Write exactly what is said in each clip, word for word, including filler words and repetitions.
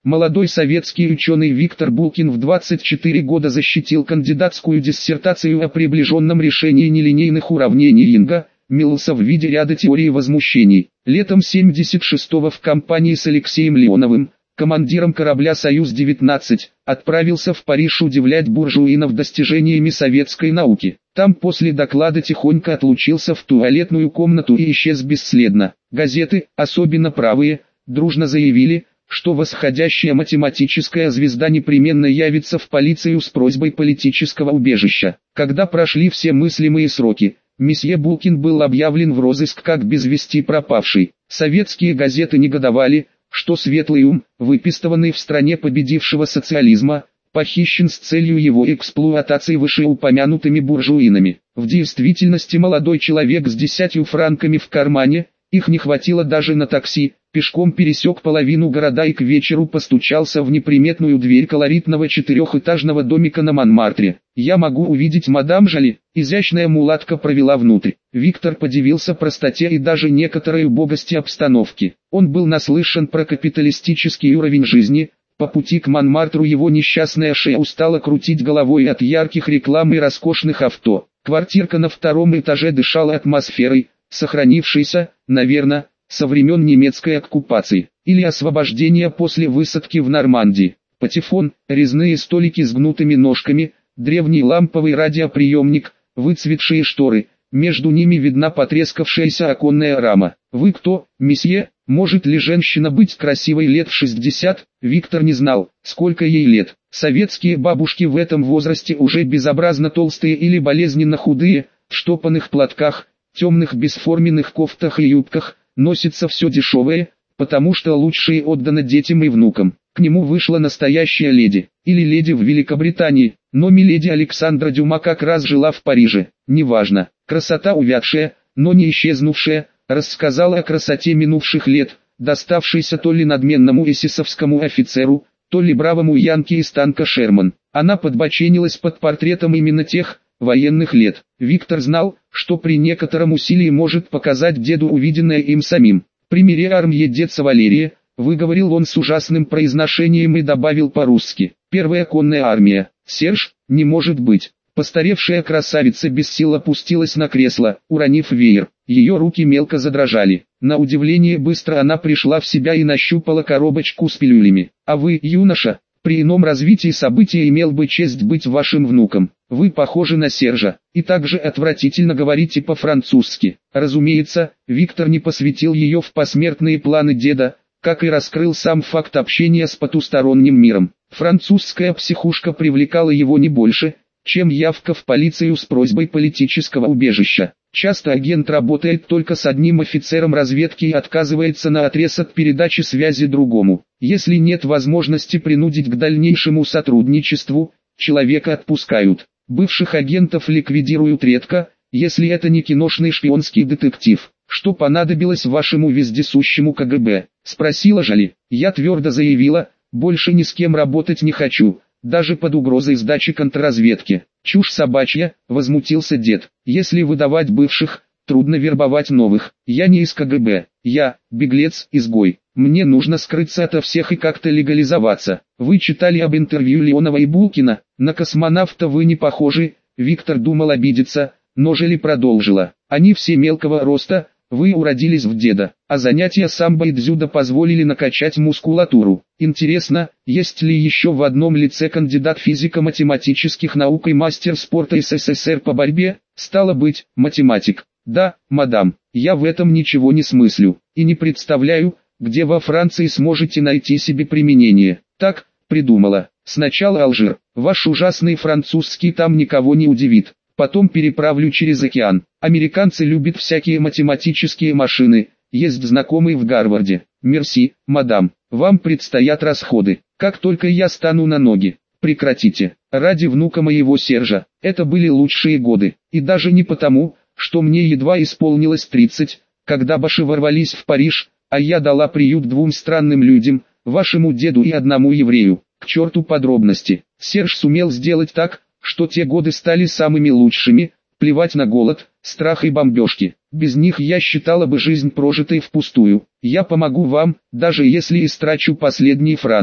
Молодой советский ученый Виктор Булкин в двадцать четыре года защитил кандидатскую диссертацию о приближенном решении нелинейных уравнений Йонга, Миллса в виде ряда теорий возмущений. Летом семьдесят шестого в компании с Алексеем Леоновым, командиром корабля «Союз девятнадцать», отправился в Париж удивлять буржуинов достижениями советской науки. Там после доклада тихонько отлучился в туалетную комнату и исчез бесследно. Газеты, особенно правые, дружно заявили, что восходящая математическая звезда непременно явится в полицию с просьбой политического убежища. Когда прошли все мыслимые сроки, месье Булкин был объявлен в розыск как без вести пропавший. Советские газеты негодовали, что светлый ум, выпистыванный в стране победившего социализма, похищен с целью его эксплуатации вышеупомянутыми буржуинами. В действительности молодой человек с десятью франками в кармане, их не хватило даже на такси, пешком пересек половину города и к вечеру постучался в неприметную дверь колоритного четырехэтажного домика на Монмартре. «Я могу увидеть мадам Жоли?» Изящная мулатка провела внутрь. Виктор подивился простоте и даже некоторой убогости обстановки. Он был наслышан про капиталистический уровень жизни. По пути к Монмартру его несчастная шея устала крутить головой от ярких реклам и роскошных авто. Квартирка на втором этаже дышала атмосферой, сохранившейся, наверное, со времен немецкой оккупации, или освобождения после высадки в Нормандии. Патефон, резные столики с гнутыми ножками, древний ламповый радиоприемник, выцветшие шторы, между ними видна потрескавшаяся оконная рама. «Вы кто, месье? Может ли женщина быть красивой лет в шестьдесят?» Виктор не знал, сколько ей лет. Советские бабушки в этом возрасте уже безобразно толстые или болезненно худые, в штопанных платках, темных бесформенных кофтах и юбках, носится все дешевое, потому что лучшее отдано детям и внукам. К нему вышла настоящая леди, или леди в Великобритании, но миледи Александра Дюма как раз жила в Париже. Неважно, красота увядшая, но не исчезнувшая, рассказала о красоте минувших лет, доставшейся то ли надменному эсэсовскому офицеру, то ли бравому янке из танка «Шерман». Она подбоченилась под портретом именно тех военных лет. Виктор знал, что при некотором усилии может показать деду увиденное им самим. «Примери армии деца Валерия», выговорил он с ужасным произношением и добавил по-русски. «Первая конная армия. Серж, не может быть». Постаревшая красавица без сил опустилась на кресло, уронив веер. Ее руки мелко задрожали. На удивление быстро она пришла в себя и нащупала коробочку с пилюлями. «А вы, юноша, при ином развитии событий имел бы честь быть вашим внуком. Вы похожи на Сержа, и также отвратительно говорите по-французски». Разумеется, Виктор не посвятил ее в посмертные планы деда, как и раскрыл сам факт общения с потусторонним миром. Французская психушка привлекала его не больше, чем явка в полицию с просьбой политического убежища. Часто агент работает только с одним офицером разведки и отказывается наотрез от передачи связи другому. Если нет возможности принудить к дальнейшему сотрудничеству, человека отпускают. Бывших агентов ликвидируют редко, если это не киношный шпионский детектив. «Что понадобилось вашему вездесущему ка гэ бэ?» – спросила Жоли. Я твердо заявила, больше ни с кем работать не хочу, даже под угрозой сдачи контрразведки. «Чушь собачья», – возмутился дед. «Если выдавать бывших, трудно вербовать новых. Я не из ка гэ бэ, я – беглец-изгой. Мне нужно скрыться ото всех и как-то легализоваться. Вы читали об интервью Леонова и Булкина? На космонавта вы не похожи». Виктор думал обидеться, но Жоли продолжила. «Они все мелкого роста, вы уродились в деда, а занятия самбо и дзюдо позволили накачать мускулатуру. Интересно, есть ли еще в одном лице кандидат физико-математических наук и мастер спорта эс эс эс эр по борьбе? Стало быть, математик». «Да, мадам, я в этом ничего не смыслю, и не представляю, где во Франции сможете найти себе применение». «Так, придумала. Сначала Алжир. Ваш ужасный французский там никого не удивит. Потом переправлю через океан. Американцы любят всякие математические машины, есть знакомый в Гарварде». «Мерси, мадам, вам предстоят расходы. Как только я стану на ноги». «Прекратите. Ради внука моего Сержа. Это были лучшие годы. И даже не потому, что мне едва исполнилось тридцать, когда баши ворвались в Париж, а я дала приют двум странным людям, вашему деду и одному еврею. К черту подробности. Серж сумел сделать так, что те годы стали самыми лучшими, плевать на голод, страх и бомбежки. Без них я считала бы жизнь прожитой впустую. Я помогу вам, даже если истрачу последний франк.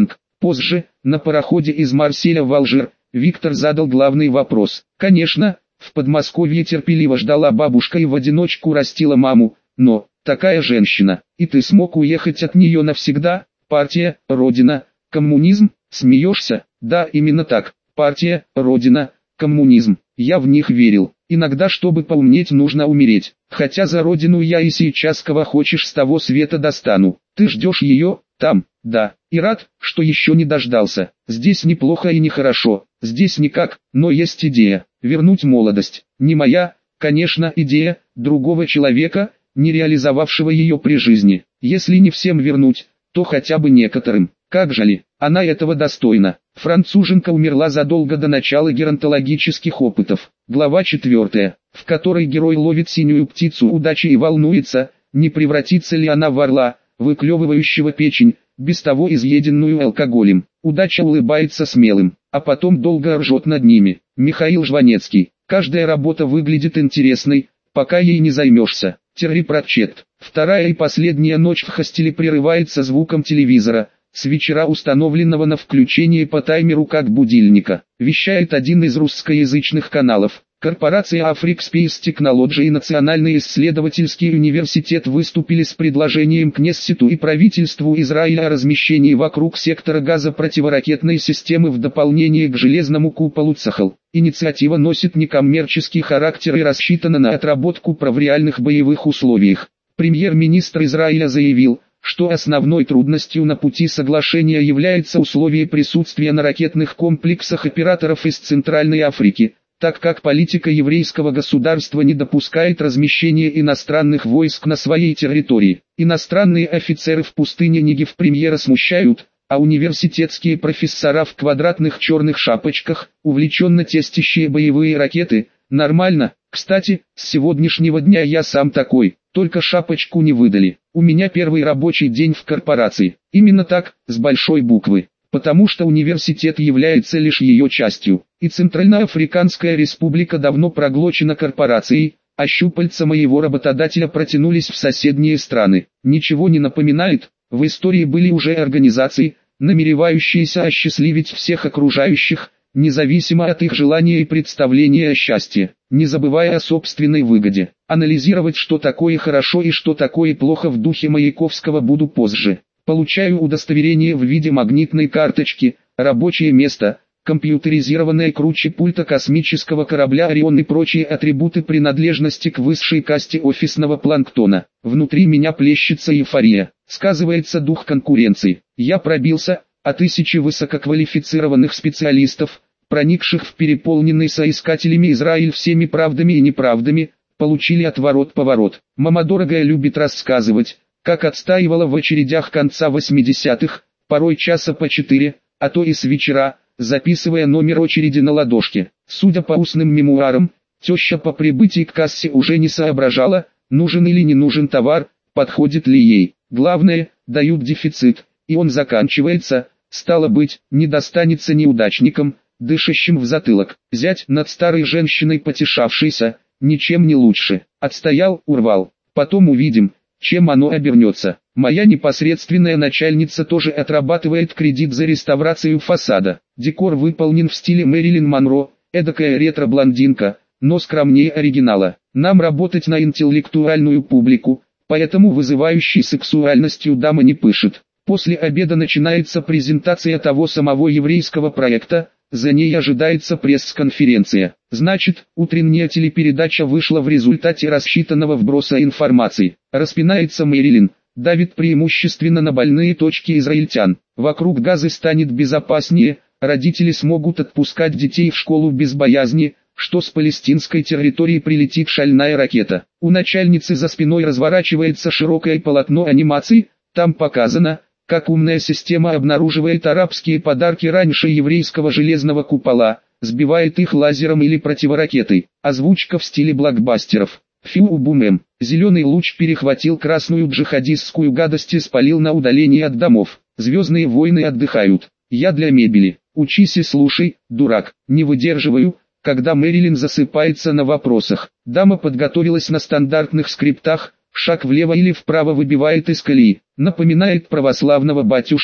Позже, на пароходе из Марселя в Алжир, Виктор задал главный вопрос. Конечно, в Подмосковье терпеливо ждала бабушка и в одиночку растила маму, но, такая женщина, и ты смог уехать от нее навсегда? Партия, Родина, коммунизм, смеешься? Да, именно так, партия, Родина, коммунизм, я в них верил. Иногда, чтобы поумнеть, нужно умереть, хотя за Родину я и сейчас кого хочешь с того света достану. Ты ждешь ее, там, да, и рад, что еще не дождался. Здесь неплохо и нехорошо, здесь никак, но есть идея, вернуть молодость. Не моя, конечно, идея, другого человека, не реализовавшего ее при жизни. Если не всем вернуть, то хотя бы некоторым. Как жаль, она этого достойна. Француженка умерла задолго до начала геронтологических опытов. Глава четвертая, в которой герой ловит синюю птицу удачи и волнуется, не превратится ли она в орла, выклевывающего печень, без того изъеденную алкоголем. Удача улыбается смелым, а потом долго ржет над ними. Михаил Жванецкий. Каждая работа выглядит интересной, пока ей не займешься. Терри Пратчетт. Вторая и последняя ночь в хостеле прерывается звуком телевизора, с вечера установленного на включение по таймеру как будильника. Вещает один из русскоязычных каналов. Корпорация Africa Space Technology и Национальный исследовательский университет выступили с предложением Кнессету и правительству Израиля о размещении вокруг сектора газа противоракетной системы в дополнение к железному куполу Цахал. Инициатива носит некоммерческий характер и рассчитана на отработку прав в реальных боевых условиях. Премьер-министр Израиля заявил, что основной трудностью на пути соглашения является условие присутствия на ракетных комплексах операторов из Центральной Африки, так как политика еврейского государства не допускает размещения иностранных войск на своей территории. Иностранные офицеры в пустыне Негев премьера смущают, а университетские профессора в квадратных черных шапочках, увлеченно тестящие боевые ракеты, нормально. Кстати, с сегодняшнего дня я сам такой, только шапочку не выдали. У меня первый рабочий день в корпорации. Именно так, с большой буквы. Потому что университет является лишь ее частью, и Центральноафриканская республика давно проглочена корпорацией, а щупальца моего работодателя протянулись в соседние страны. Ничего не напоминает? В истории были уже организации, намеревающиеся осчастливить всех окружающих, независимо от их желания и представления о счастье, не забывая о собственной выгоде. Анализировать, что такое хорошо и что такое плохо в духе Маяковского, буду позже. Получаю удостоверение в виде магнитной карточки, рабочее место, компьютеризированное круче пульта космического корабля «Орион» и прочие атрибуты принадлежности к высшей касте офисного планктона. Внутри меня плещется эйфория, сказывается дух конкуренции. Я пробился, а тысячи высококвалифицированных специалистов, проникших в переполненный соискателями Израиль всеми правдами и неправдами, получили отворот-поворот. Мама дорогая любит рассказывать, как отстаивала в очередях конца восьмидесятых, порой часа по четыре, а то и с вечера, записывая номер очереди на ладошке. Судя по устным мемуарам, теща по прибытии к кассе уже не соображала, нужен или не нужен товар, подходит ли ей. Главное, дают дефицит, и он заканчивается, стало быть, не достанется неудачникам, дышащим в затылок. Зять над старой женщиной потешавшийся, ничем не лучше. Отстоял, урвал. Потом увидим, чем оно обернется. Моя непосредственная начальница тоже отрабатывает кредит за реставрацию фасада. Декор выполнен в стиле Мэрилин Монро, эдакая ретро-блондинка, но скромнее оригинала. Нам работать на интеллектуальную публику, поэтому вызывающей сексуальностью дама не пышет. После обеда начинается презентация того самого еврейского проекта, за ней ожидается пресс-конференция. Значит, утренняя телепередача вышла в результате рассчитанного вброса информации. Распинается Мэрилин, давит преимущественно на больные точки израильтян. Вокруг Газы станет безопаснее, родители смогут отпускать детей в школу без боязни, что с палестинской территории прилетит шальная ракета. У начальницы за спиной разворачивается широкое полотно анимации, там показано, как умная система обнаруживает арабские подарки раньше еврейского железного купола, сбивает их лазером или противоракетой. Озвучка в стиле блокбастеров. Фиу-бум-эм. Зеленый луч перехватил красную джихадистскую гадость и спалил на удалении от домов. Звездные войны отдыхают. Я для мебели. Учись и слушай, дурак. Не выдерживаю, когда Мэрилин засыпается на вопросах. Дама подготовилась на стандартных скриптах, шаг влево или вправо выбивает из колеи. Напоминает православного батюшку,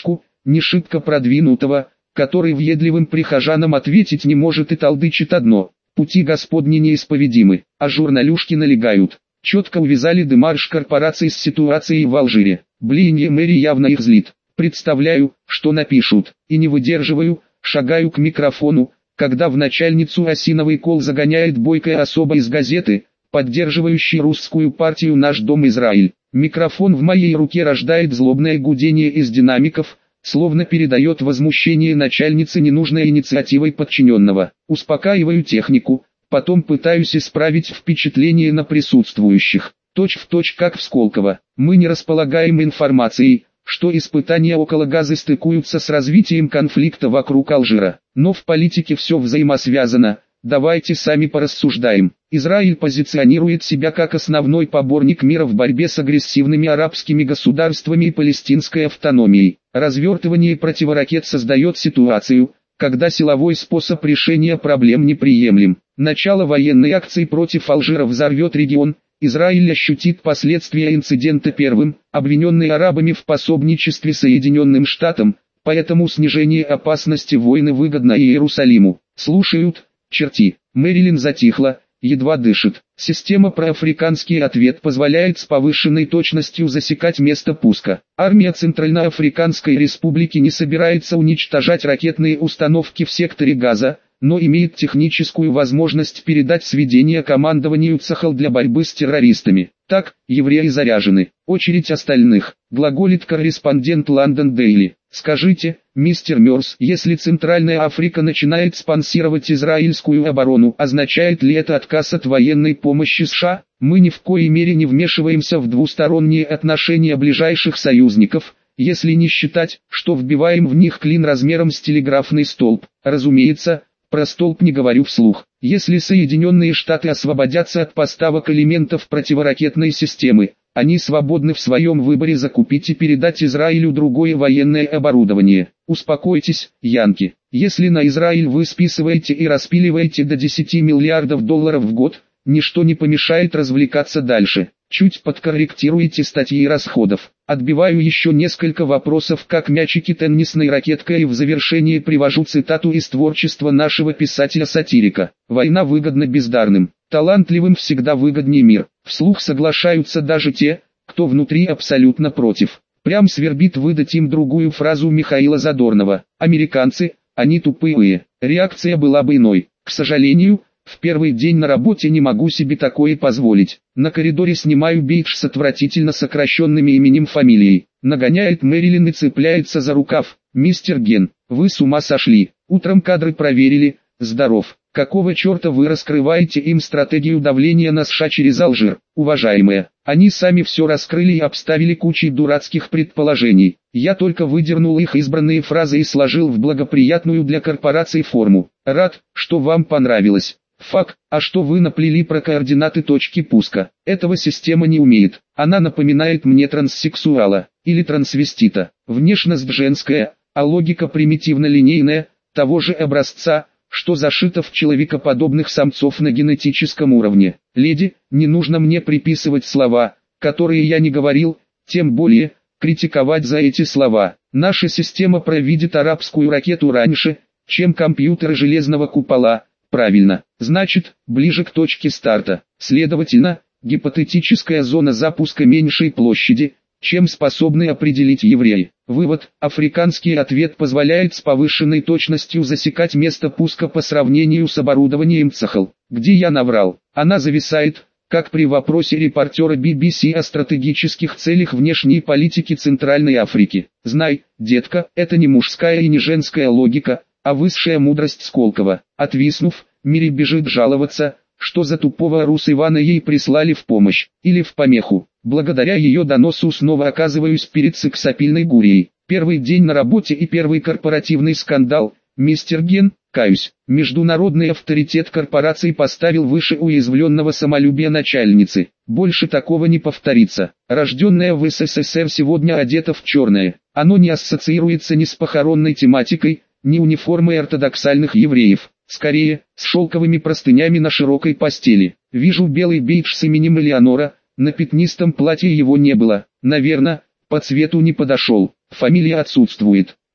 не шибко продвинутого, который въедливым прихожанам ответить не может и толдычит одно: пути Господни неисповедимы, а журналюшки налегают. Четко увязали демарш корпорации с ситуацией в Алжире. Блеяние Мэри явно их злит. Представляю, что напишут, и не выдерживаю, шагаю к микрофону, когда в начальницу осиновый кол загоняет бойкая особа из газеты, поддерживающий русскую партию «Наш дом Израиль». Микрофон в моей руке рождает злобное гудение из динамиков, словно передает возмущение начальницы ненужной инициативой подчиненного. Успокаиваю технику, потом пытаюсь исправить впечатление на присутствующих. Точь в точь как в Сколково. Мы не располагаем информацией, что испытания около Газы стыкуются с развитием конфликта вокруг Алжира. Но в политике все взаимосвязано. Давайте сами порассуждаем. Израиль позиционирует себя как основной поборник мира в борьбе с агрессивными арабскими государствами и палестинской автономией. Развертывание противоракет создает ситуацию, когда силовой способ решения проблем неприемлем. Начало военной акции против Алжира взорвет регион. Израиль ощутит последствия инцидента первым, обвиненный арабами в пособничестве Соединенным Штатам, поэтому снижение опасности войны выгодно и Иерусалиму. Слушают, черти. Мэрилин затихла, едва дышит. Система проафриканский ответ позволяет с повышенной точностью засекать место пуска. Армия Центральноафриканской Республики не собирается уничтожать ракетные установки в секторе Газа, но имеет техническую возможность передать сведения командованию Цахал для борьбы с террористами. Так, евреи заряжены. Очередь остальных, глаголит корреспондент Лондон Дейли. Скажите, мистер Мёрс, если Центральная Африка начинает спонсировать израильскую оборону, означает ли это отказ от военной помощи США? Мы ни в коей мере не вмешиваемся в двусторонние отношения ближайших союзников, если не считать, что вбиваем в них клин размером с телеграфный столб. Разумеется, про столб не говорю вслух. Если Соединенные Штаты освободятся от поставок элементов противоракетной системы, они свободны в своем выборе закупить и передать Израилю другое военное оборудование. Успокойтесь, янки. Если на Израиль вы списываете и распиливаете до десяти миллиардов долларов в год, ничто не помешает развлекаться дальше. Чуть подкорректируйте статьи расходов. Отбиваю еще несколько вопросов как мячики теннисной ракеткой и в завершении привожу цитату из творчества нашего писателя-сатирика. «Война выгодна бездарным, талантливым всегда выгоднее мир». Вслух соглашаются даже те, кто внутри абсолютно против. Прям свербит выдать им другую фразу Михаила Задорнова. «Американцы, они тупые». Реакция была бы иной. К сожалению, в первый день на работе не могу себе такое позволить. На коридоре снимаю бейдж с отвратительно сокращенным именем фамилией. Нагоняет Мэрилин и цепляется за рукав. «Мистер Ген, вы с ума сошли. Утром кадры проверили. Здоров. Какого черта вы раскрываете им стратегию давления на США через Алжир, уважаемые? Они сами все раскрыли и обставили кучей дурацких предположений. Я только выдернул их избранные фразы и сложил в благоприятную для корпораций форму. Рад, что вам понравилось. Фак, а что вы наплели про координаты точки пуска? Этого система не умеет. Она напоминает мне транссексуала, или трансвестита. Внешность женская, а логика примитивно-линейная, того же образца, что зашито в человекоподобных самцов на генетическом уровне. Леди, не нужно мне приписывать слова, которые я не говорил, тем более, критиковать за эти слова. Наша система провидит арабскую ракету раньше, чем компьютеры железного купола. Правильно, значит, ближе к точке старта. Следовательно, гипотетическая зона запуска меньшей площади, чем способны определить евреи. Вывод: африканский ответ позволяет с повышенной точностью засекать место пуска по сравнению с оборудованием Цахал. Где я наврал? Она зависает, как при вопросе репортера би би си о стратегических целях внешней политики Центральной Африки. Знай, детка, это не мужская и не женская логика, а высшая мудрость Сколково. Отвиснув, Мири бежит жаловаться, что за тупого Рус Ивана ей прислали в помощь, или в помеху. Благодаря ее доносу снова оказываюсь перед сексапильной Гурией. Первый день на работе и первый корпоративный скандал. Мистер Ген, каюсь, международный авторитет корпорации поставил выше уязвленного самолюбия начальницы. Больше такого не повторится. Рожденная в эс эс эс эр сегодня одета в черное. Оно не ассоциируется ни с похоронной тематикой, ни униформой ортодоксальных евреев. Скорее, с шелковыми простынями на широкой постели. Вижу белый бейдж с именем Элеонора, на пятнистом платье его не было. Наверное, по цвету не подошел. Фамилия отсутствует.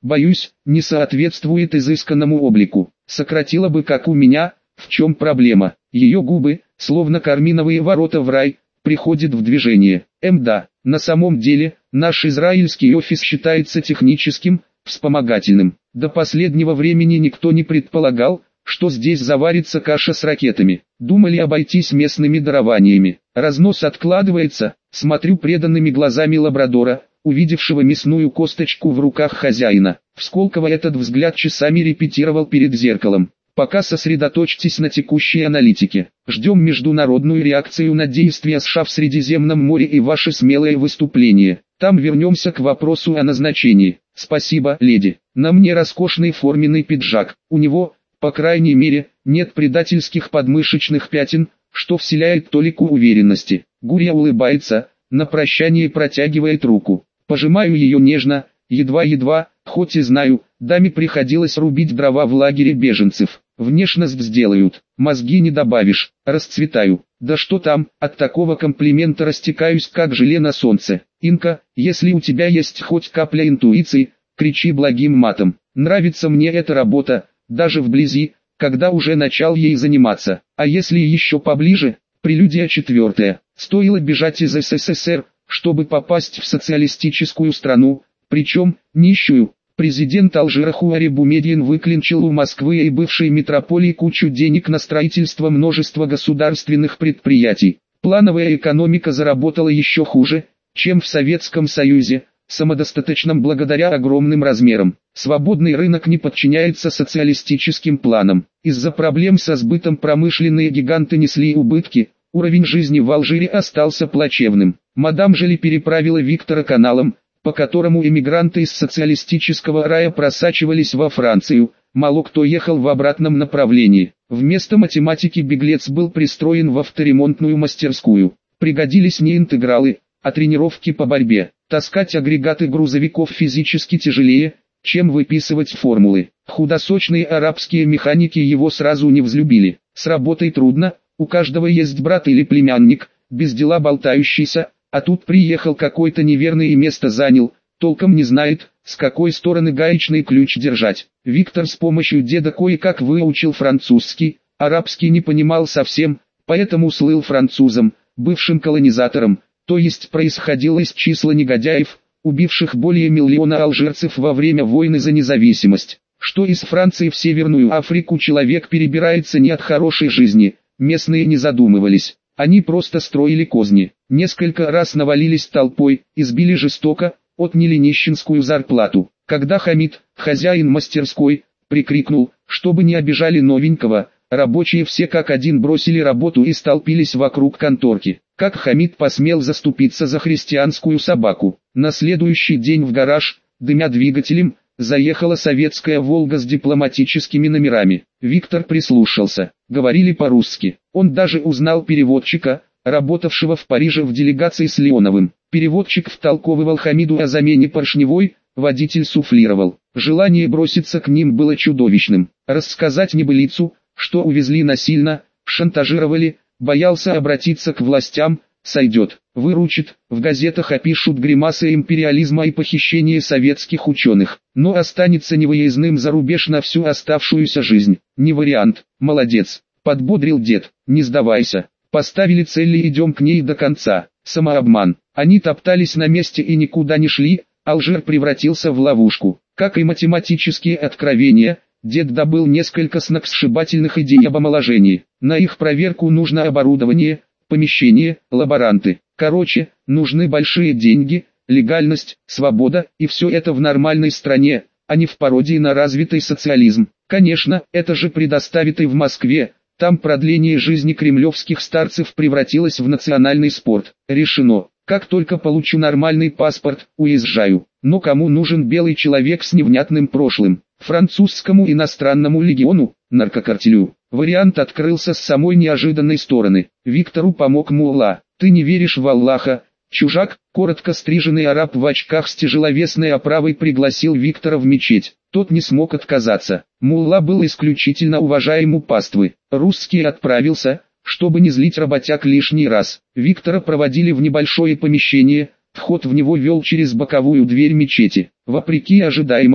Боюсь, не соответствует изысканному облику. Сократила бы как у меня, в чем проблема? Ее губы, словно карминовые ворота в рай, приходят в движение. Мда, на самом деле, наш израильский офис считается техническим, вспомогательным. До последнего времени никто не предполагал, что здесь заварится каша с ракетами. Думали обойтись местными дарованиями. Разнос откладывается, смотрю преданными глазами лабрадора, увидевшего мясную косточку в руках хозяина. В Сколково этот взгляд часами репетировал перед зеркалом. Пока сосредоточьтесь на текущей аналитике. Ждем международную реакцию на действия США в Средиземном море и ваше смелое выступление. Там вернемся к вопросу о назначении. Спасибо, леди. На мне роскошный форменный пиджак. У него, по крайней мере, нет предательских подмышечных пятен, что вселяет толику уверенности. Гурья улыбается, на прощание протягивает руку. Пожимаю ее нежно, едва-едва, хоть и знаю, даме приходилось рубить дрова в лагере беженцев. Внешность сделают, мозги не добавишь, расцветаю. Да что там, от такого комплимента растекаюсь как желе на солнце. Инка, если у тебя есть хоть капля интуиции, кричи благим матом. Нравится мне эта работа, даже вблизи, когда уже начал ей заниматься. А если еще поближе, прелюдия четвертая. Стоило бежать из СССР, чтобы попасть в социалистическую страну, причем, нищую. Президент Алжира Хуари Бумедиен выклинчил у Москвы и бывшей метрополии кучу денег на строительство множества государственных предприятий. Плановая экономика заработала еще хуже, чем в Советском Союзе, самодостаточном благодаря огромным размерам. Свободный рынок не подчиняется социалистическим планам. Из-за проблем со сбытом промышленные гиганты несли убытки, уровень жизни в Алжире остался плачевным. Мадам Жили переправила Виктора каналом, по которому эмигранты из социалистического рая просачивались во Францию, мало кто ехал в обратном направлении. Вместо математики беглец был пристроен в авторемонтную мастерскую. Пригодились не интегралы, а тренировки по борьбе. Таскать агрегаты грузовиков физически тяжелее, чем выписывать формулы. Худосочные арабские механики его сразу не взлюбили. С работой трудно, у каждого есть брат или племянник, без дела болтающийся. А тут приехал какой-то неверный и место занял, толком не знает, с какой стороны гаечный ключ держать. Виктор с помощью деда кое-как выучил французский, арабский не понимал совсем, поэтому слыл французом, бывшим колонизатором, то есть происходил из числа негодяев, убивших более миллиона алжирцев во время войны за независимость. Что из Франции в Северную Африку человек перебирается не от хорошей жизни, местные не задумывались. Они просто строили козни, несколько раз навалились толпой, избили жестоко, отняли нищенскую зарплату. Когда Хамид, хозяин мастерской, прикрикнул, чтобы не обижали новенького, рабочие все как один бросили работу и столпились вокруг конторки. Как Хамид посмел заступиться за христианскую собаку. На следующий день в гараж, дымя двигателем, заехала советская «Волга» с дипломатическими номерами. Виктор прислушался. Говорили по-русски. Он даже узнал переводчика, работавшего в Париже в делегации с Леоновым. Переводчик втолковывал Хамиду о замене поршневой, водитель суфлировал. Желание броситься к ним было чудовищным. Рассказать небылицу, что увезли насильно, шантажировали, боялся обратиться к властям, сойдет, выручит, в газетах опишут гримасы империализма и похищения советских ученых, но останется невыездным за рубеж на всю оставшуюся жизнь. Не вариант, молодец, подбодрил дед, не сдавайся, поставили цель и идем к ней до конца. Самообман, они топтались на месте и никуда не шли, Алжир превратился в ловушку. Как и математические откровения, дед добыл несколько сногсшибательных идей об омоложении. На их проверку нужно оборудование, помещение, лаборанты. Короче, нужны большие деньги, легальность, свобода, и все это в нормальной стране, а не в пародии на развитый социализм. Конечно, это же предоставит и в Москве, там продление жизни кремлевских старцев превратилось в национальный спорт. Решено, как только получу нормальный паспорт, уезжаю. Но кому нужен белый человек с невнятным прошлым? Французскому иностранному легиону, наркокартелю. Вариант открылся с самой неожиданной стороны. Виктору помог мулла. Ты не веришь в Аллаха? Чужак, коротко стриженный араб в очках с тяжеловесной оправой пригласил Виктора в мечеть. Тот не смог отказаться. Мулла был исключительно уважаем у паствы. Русский отправился, чтобы не злить работяг лишний раз. Виктора проводили в небольшое помещение, вход в него вел через боковую дверь мечети. Вопреки ожидаемому,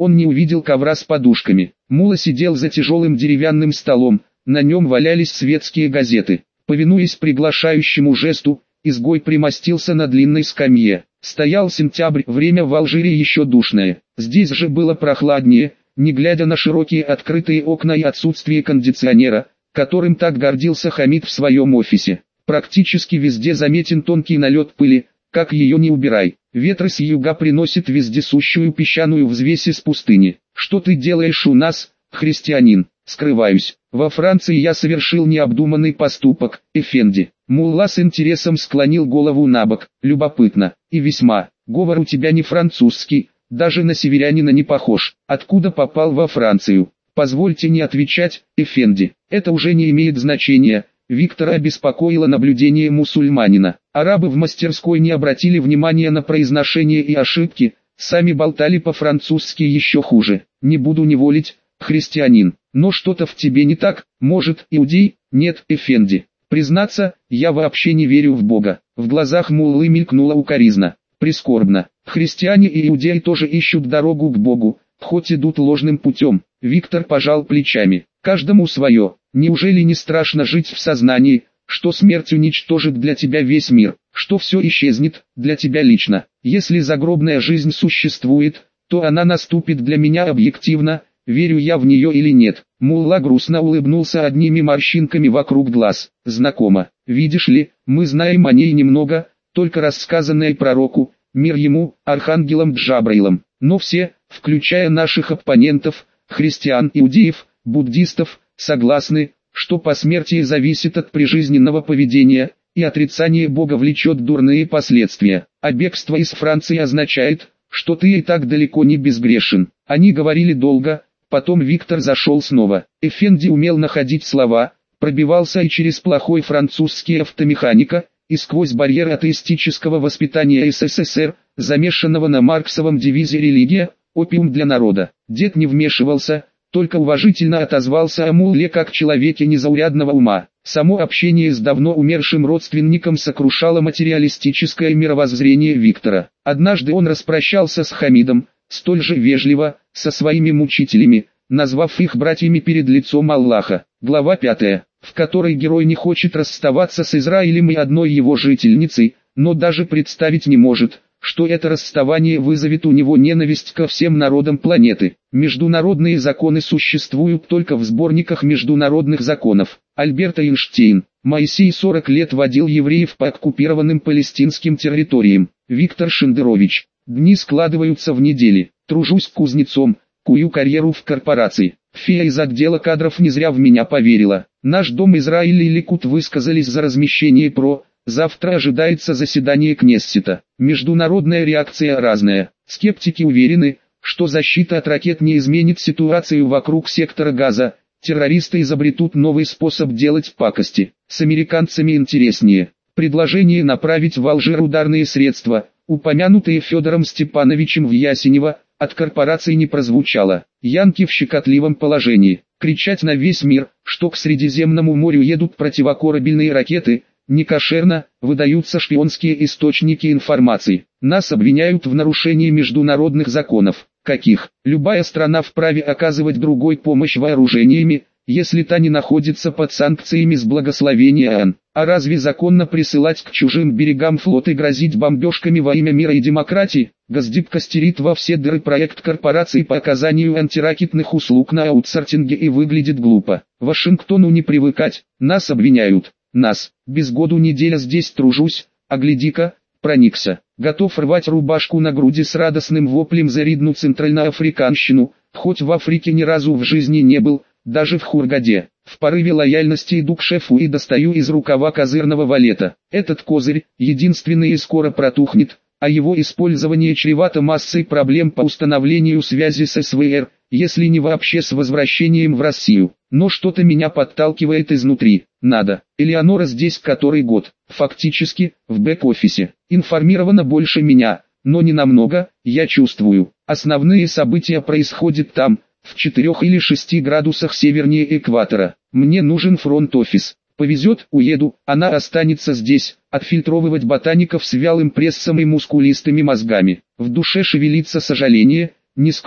Он не увидел ковра с подушками. Мула сидел за тяжелым деревянным столом, на нем валялись светские газеты. Повинуясь приглашающему жесту, изгой примостился на длинной скамье. Стоял сентябрь, время в Алжире еще душное. Здесь же было прохладнее, не глядя на широкие открытые окна и отсутствие кондиционера, которым так гордился Хамид в своем офисе. Практически везде заметен тонкий налет пыли, как ее не убирай. Ветры с юга приносят вездесущую песчаную взвесь из пустыни. Что ты делаешь у нас, христианин? Скрываюсь. Во Франции я совершил необдуманный поступок, эфенди. Мулла с интересом склонил голову набок. Любопытно. И весьма. Говор у тебя не французский, даже на северянина не похож. Откуда попал во Францию? Позвольте не отвечать, эфенди. Это уже не имеет значения. Виктора обеспокоило наблюдение мусульманина. Арабы в мастерской не обратили внимания на произношение и ошибки, сами болтали по-французски еще хуже. Не буду неволить, христианин. Но что-то в тебе не так, может, иудей? Нет, эфенди. Признаться, я вообще не верю в Бога. В глазах муллы мелькнула укоризна. Прискорбно. Христиане и иудеи тоже ищут дорогу к Богу, хоть идут ложным путем. Виктор пожал плечами. Каждому свое. Неужели не страшно жить в сознании, что смерть уничтожит для тебя весь мир, что все исчезнет, для тебя лично? Если загробная жизнь существует, то она наступит для меня объективно, верю я в нее или нет. Мулла грустно улыбнулся одними морщинками вокруг глаз. Знакомо. Видишь ли, мы знаем о ней немного, только рассказанное пророку, мир ему, архангелом Джабраилом. Но все, включая наших оппонентов, христиан, иудеев, буддистов, согласны, что посмертие зависит от прижизненного поведения, и отрицание Бога влечет дурные последствия. А бегство из Франции означает, что ты и так далеко не безгрешен. Они говорили долго, потом Виктор зашел снова. Эфенди умел находить слова, пробивался и через плохой французский автомеханика, и сквозь барьер атеистического воспитания СССР, замешанного на марксовом девизе «религия, опиум для народа». Дед не вмешивался, только уважительно отозвался о мулле как человеке незаурядного ума. Само общение с давно умершим родственником сокрушало материалистическое мировоззрение Виктора. Однажды он распрощался с Хамидом, столь же вежливо, со своими мучителями, назвав их братьями перед лицом Аллаха. Глава пятая, в которой герой не хочет расставаться с Израилем и одной его жительницей, но даже представить не может, что это расставание вызовет у него ненависть ко всем народам планеты. Международные законы существуют только в сборниках международных законов. Альберт Эйнштейн. Моисей сорок лет водил евреев по оккупированным палестинским территориям. Виктор Шендерович. Дни складываются в недели. Тружусь кузнецом, кую карьеру в корпорации. Фея из отдела кадров не зря в меня поверила. Наш дом Израиль и Ликут высказались за размещение ПРО. Завтра ожидается заседание Кнессета. Международная реакция разная. Скептики уверены, что защита от ракет не изменит ситуацию вокруг сектора Газа. Террористы изобретут новый способ делать пакости. С американцами интереснее. Предложение направить в Алжир ударные средства, упомянутые Федором Степановичем в Ясенево, от корпорации не прозвучало. Янки в щекотливом положении. Кричать на весь мир, что к Средиземному морю едут противокорабельные ракеты, некошерно, выдаются шпионские источники информации. Нас обвиняют в нарушении международных законов. Каких? Любая страна вправе оказывать другой помощь вооружениями, если та не находится под санкциями с благословения ООН. А разве законно присылать к чужим берегам флот и грозить бомбежками во имя мира и демократии? Госдеп костерит во все дыры проект корпорации по оказанию антиракетных услуг на аутсортинге и выглядит глупо. Вашингтону не привыкать, нас обвиняют. Нас, без году неделя здесь тружусь, а гляди-ка, проникся. Готов рвать рубашку на груди с радостным воплем за ридну центральноафриканщину, хоть в Африке ни разу в жизни не был, даже в Хургаде. В порыве лояльности иду к шефу и достаю из рукава козырного валета. Этот козырь, единственный и скоро протухнет, а его использование чревато массой проблем по установлению связи с СВР, если не вообще с возвращением в Россию. Но что-то меня подталкивает изнутри. Надо. Элеонора здесь который год. Фактически, в бэк-офисе. Информирована больше меня, но не намного, я чувствую. Основные события происходят там, в четырёх или шести градусах севернее экватора. Мне нужен фронт-офис. Повезет, уеду, она останется здесь, отфильтровывать ботаников с вялым прессом и мускулистыми мозгами. В душе шевелится сожаление, не скрою.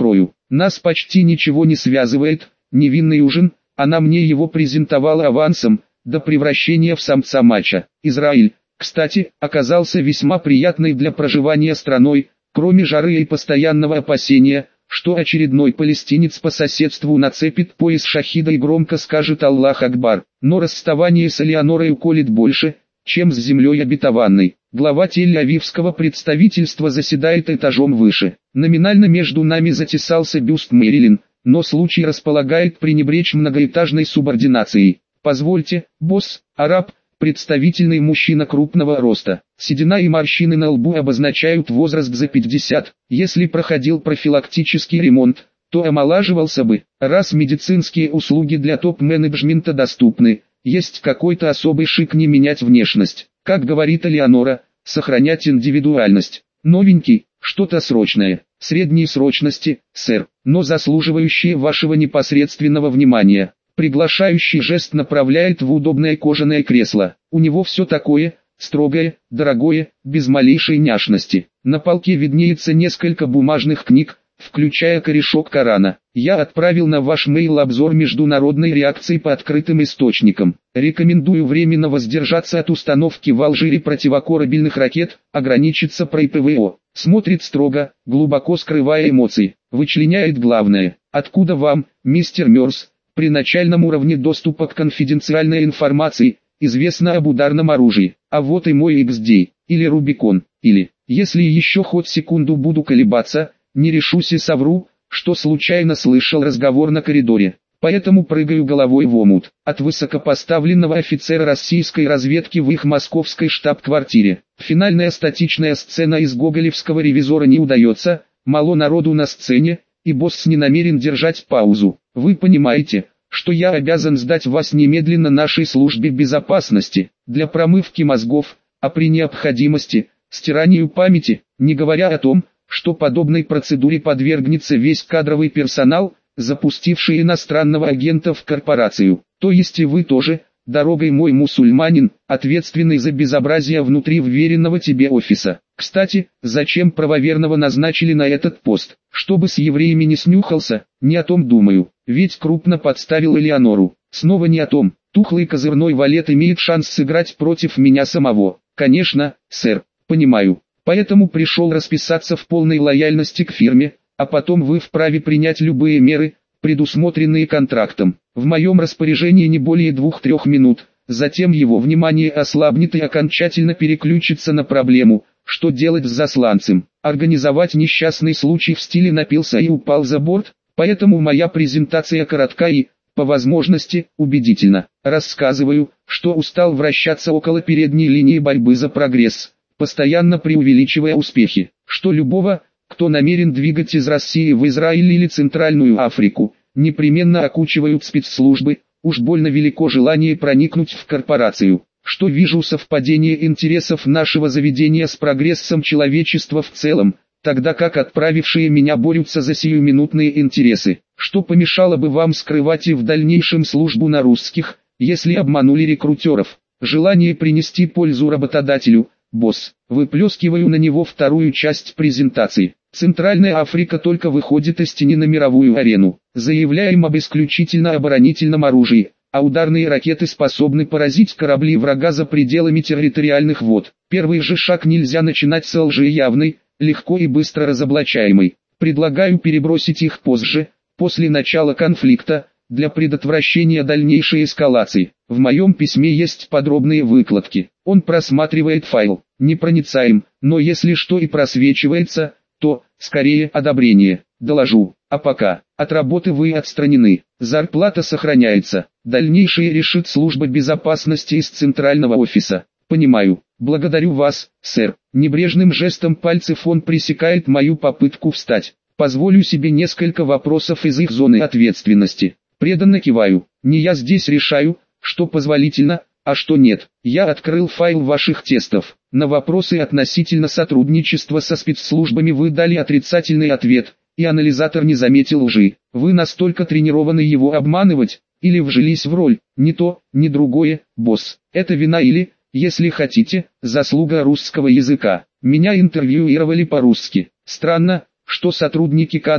Нас почти ничего не связывает, невинный ужин, она мне его презентовала авансом, до превращения в самца матча. Израиль, кстати, оказался весьма приятной для проживания страной, кроме жары и постоянного опасения, что очередной палестинец по соседству нацепит пояс шахида и громко скажет «Аллах Акбар». Но расставание с Элеонорой уколет больше, чем с землей обетованной. Глава Тель-Авивского представительства заседает этажом выше. Номинально между нами затесался бюст Мэрилин, но случай располагает пренебречь многоэтажной субординацией. Позвольте, босс, араб, представительный мужчина крупного роста. Седина и морщины на лбу обозначают возраст за пятьдесят. Если проходил профилактический ремонт, то омолаживался бы. Раз медицинские услуги для топ-менеджмента доступны, есть какой-то особый шик не менять внешность. Как говорит Элеонора, сохранять индивидуальность. Новенький, что-то срочное, средней срочности, сэр, но заслуживающее вашего непосредственного внимания. Приглашающий жест направляет в удобное кожаное кресло. У него все такое, строгое, дорогое, без малейшей няшности. На полке виднеется несколько бумажных книг, включая корешок Корана. Я отправил на ваш мейл обзор международной реакции по открытым источникам. Рекомендую временно воздержаться от установки в Алжире противокорабельных ракет, ограничиться про ПВО. Смотрит строго, глубоко скрывая эмоции. Вычленяет главное. Откуда вам, мистер Мёрс, при начальном уровне доступа к конфиденциальной информации, известно об ударном оружии? А вот и мой икс ди, или Рубикон, или, если еще хоть секунду буду колебаться, не решусь и совру, что случайно слышал разговор на коридоре. Поэтому прыгаю головой в омут. От высокопоставленного офицера российской разведки в их московской штаб-квартире. Финальная статичная сцена из гоголевского «Ревизора» не удается, мало народу на сцене, и босс не намерен держать паузу. Вы понимаете, что я обязан сдать вас немедленно нашей службе безопасности, для промывки мозгов, а при необходимости, стиранию памяти, не говоря о том, что подобной процедуре подвергнется весь кадровый персонал, запустивший иностранного агента в корпорацию. То есть и вы тоже, дорогой мой мусульманин, ответственный за безобразие внутри вверенного тебе офиса. Кстати, зачем правоверного назначили на этот пост? Чтобы с евреями не снюхался? Не о том думаю, ведь крупно подставил Элеонору. Снова не о том, тухлый козырной валет имеет шанс сыграть против меня самого. Конечно, сэр, понимаю. Поэтому пришел расписаться в полной лояльности к фирме, а потом вы вправе принять любые меры, предусмотренные контрактом. В моем распоряжении не более двух-трех минут, затем его внимание ослабнет и окончательно переключится на проблему, что делать с засланцем. Организовать несчастный случай в стиле напился и упал за борт, поэтому моя презентация коротка и, по возможности, убедительна. Рассказываю, что устал вращаться около передней линии борьбы за прогресс, постоянно преувеличивая успехи, что любого, кто намерен двигать из России в Израиль или Центральную Африку, непременно окучивают спецслужбы, уж больно велико желание проникнуть в корпорацию, что вижу совпадение интересов нашего заведения с прогрессом человечества в целом, тогда как отправившие меня борются за сиюминутные интересы, что помешало бы вам скрывать и в дальнейшем службу на русских, если обманули рекрутеров, желание принести пользу работодателю. Босс, выплескиваю на него вторую часть презентации. Центральная Африка только выходит из тени на мировую арену. Заявляем об исключительно оборонительном оружии, а ударные ракеты способны поразить корабли врага за пределами территориальных вод. Первый же шаг нельзя начинать с лжи явной, легко и быстро разоблачаемой. Предлагаю перебросить их позже, после начала конфликта, для предотвращения дальнейшей эскалации. В моем письме есть подробные выкладки. Он просматривает файл, непроницаем, но если что и просвечивается, то, скорее, одобрение. Доложу. А пока, от работы вы отстранены. Зарплата сохраняется. Дальнейшее решит служба безопасности из центрального офиса. Понимаю. Благодарю вас, сэр. Небрежным жестом пальцев он пресекает мою попытку встать. Позволю себе несколько вопросов из их зоны ответственности. Преданно киваю. Не я здесь решаю, что позволительно, а что нет. Я открыл файл ваших тестов. На вопросы относительно сотрудничества со спецслужбами вы дали отрицательный ответ, и анализатор не заметил лжи. Вы настолько тренированы его обманывать, или вжились в роль, ни то, ни другое, босс. Это вина или, если хотите, заслуга русского языка. Меня интервьюировали по-русски. Странно, что сотрудники кадров,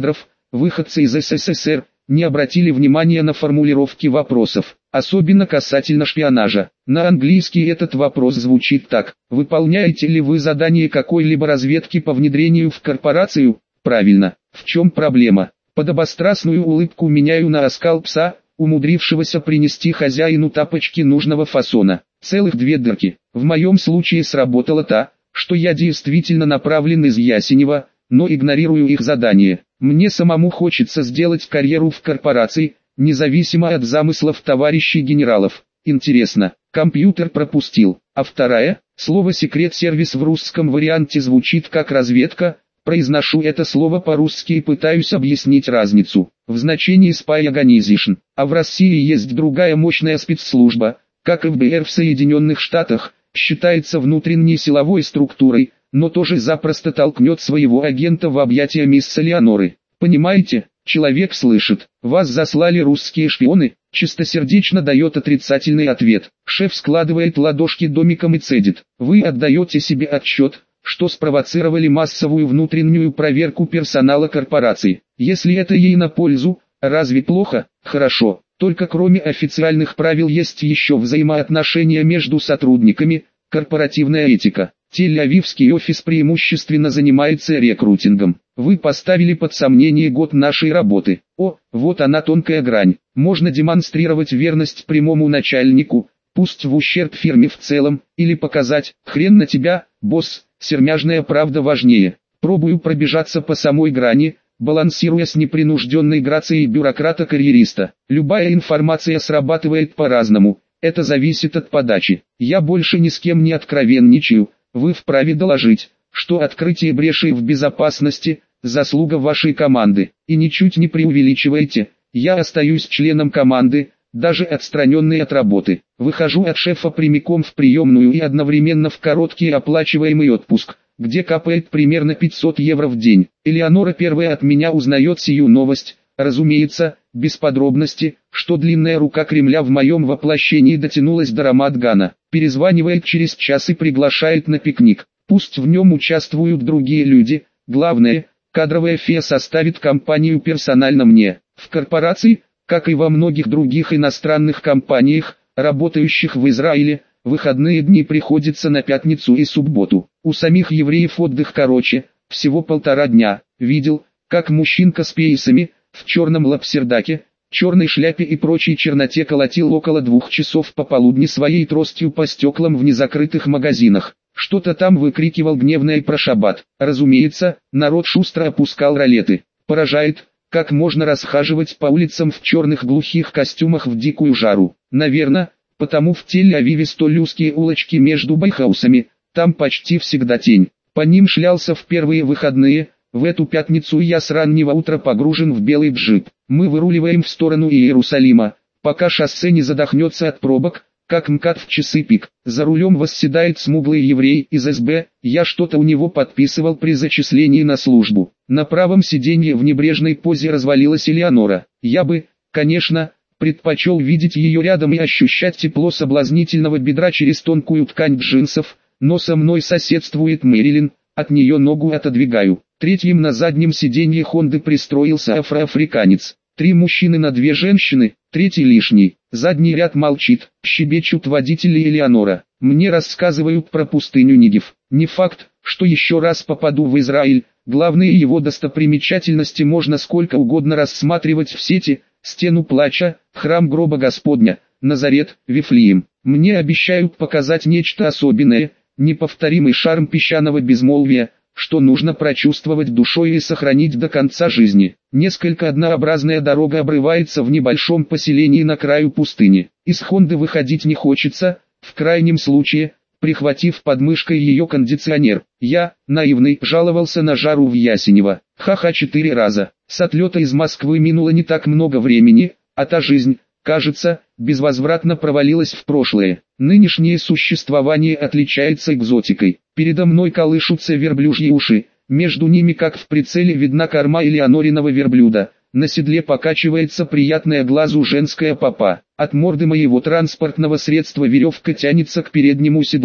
выходцы из СССР, не обратили внимания на формулировки вопросов, особенно касательно шпионажа. На английский этот вопрос звучит так: выполняете ли вы задание какой-либо разведки по внедрению в корпорацию? Правильно. В чем проблема? Подобострастную улыбку меняю на оскал пса, умудрившегося принести хозяину тапочки нужного фасона. Целых две дырки. В моем случае сработало та, что я действительно направлен из Ясенева, но игнорирую их задание. Мне самому хочется сделать карьеру в корпорации, независимо от замыслов товарищей генералов. Интересно, компьютер пропустил. А вторая, слово «секрет-сервис» в русском варианте звучит как «разведка». Произношу это слово по-русски и пытаюсь объяснить разницу в значении spy organization. А в России есть другая мощная спецслужба, как эф бэ эр в Соединенных Штатах, считается внутренней силовой структурой, но тоже запросто толкнет своего агента в объятия мисс Элеоноры. Понимаете, человек слышит: вас заслали русские шпионы, чистосердечно дает отрицательный ответ. Шеф складывает ладошки домиком и цедит: вы отдаете себе отчет, что спровоцировали массовую внутреннюю проверку персонала корпорации. Если это ей на пользу, разве плохо? Хорошо. Только кроме официальных правил есть еще взаимоотношения между сотрудниками, корпоративная этика. Тель-Авивский офис преимущественно занимается рекрутингом. Вы поставили под сомнение год нашей работы. О, вот она тонкая грань. Можно демонстрировать верность прямому начальнику, пусть в ущерб фирме в целом, или показать: хрен на тебя, босс, сермяжная правда важнее. Пробую пробежаться по самой грани, балансируя с непринужденной грацией бюрократа-карьериста. Любая информация срабатывает по-разному, это зависит от подачи. Я больше ни с кем не откровенничаю, вы вправе доложить, что открытие брешей в безопасности – заслуга вашей команды. И ничуть не преувеличивайте, я остаюсь членом команды, даже отстраненный от работы. Выхожу от шефа прямиком в приемную и одновременно в короткий оплачиваемый отпуск, где капает примерно пятьсот евро в день. Элеонора первая от меня узнает сию новость, разумеется, без подробности, что длинная рука Кремля в моем воплощении дотянулась до Рамадгана. Перезванивает через час и приглашает на пикник. Пусть в нем участвуют другие люди, главное, кадровая фея составит компанию персонально мне. В корпорации, как и во многих других иностранных компаниях, работающих в Израиле, выходные дни приходятся на пятницу и субботу. У самих евреев отдых короче, всего полтора дня. Видел, как мужчинка с пейсами, в черном лапсердаке, черной шляпе и прочей черноте колотил около двух часов пополудни своей тростью по стеклам в незакрытых магазинах. Что-то там выкрикивал гневно и про шаббат. Разумеется, народ шустро опускал ролеты. Поражает, как можно расхаживать по улицам в черных глухих костюмах в дикую жару. Наверное, потому в Тель-Авиве столь узкие улочки между байхаусами, там почти всегда тень. По ним шлялся в первые выходные. В эту пятницу я с раннего утра погружен в белый джип. Мы выруливаем в сторону Иерусалима, пока шоссе не задохнется от пробок, как МКАД в часы пик. За рулем восседает смуглый еврей из эс бэ, я что-то у него подписывал при зачислении на службу. На правом сиденье в небрежной позе развалилась Элеонора. Я бы, конечно, предпочел видеть ее рядом и ощущать тепло соблазнительного бедра через тонкую ткань джинсов, но со мной соседствует Мэрилин, от нее ногу отодвигаю. Третьим на заднем сиденье Хонды пристроился афроафриканец. Три мужчины на две женщины, третий лишний. Задний ряд молчит, щебечут водители и Элеонора. Мне рассказывают про пустыню Нигев. Не факт, что еще раз попаду в Израиль. Главные его достопримечательности можно сколько угодно рассматривать в сети: стену плача, храм гроба Господня, Назарет, Вифлеем. Мне обещают показать нечто особенное, неповторимый шарм песчаного безмолвия, что нужно прочувствовать душой и сохранить до конца жизни. Несколько однообразная дорога обрывается в небольшом поселении на краю пустыни. Из Хонды выходить не хочется, в крайнем случае, прихватив под мышкой ее кондиционер. Я, наивный, жаловался на жару в Ясенево. Ха-ха четыре раза. С отлета из Москвы минуло не так много времени, а та жизнь, кажется, безвозвратно провалилась в прошлое. Нынешнее существование отличается экзотикой. Передо мной колышутся верблюжьи уши, между ними как в прицеле видна корма Элеонориного верблюда. На седле покачивается приятная глазу женская попа. От морды моего транспортного средства веревка тянется к переднему седлу.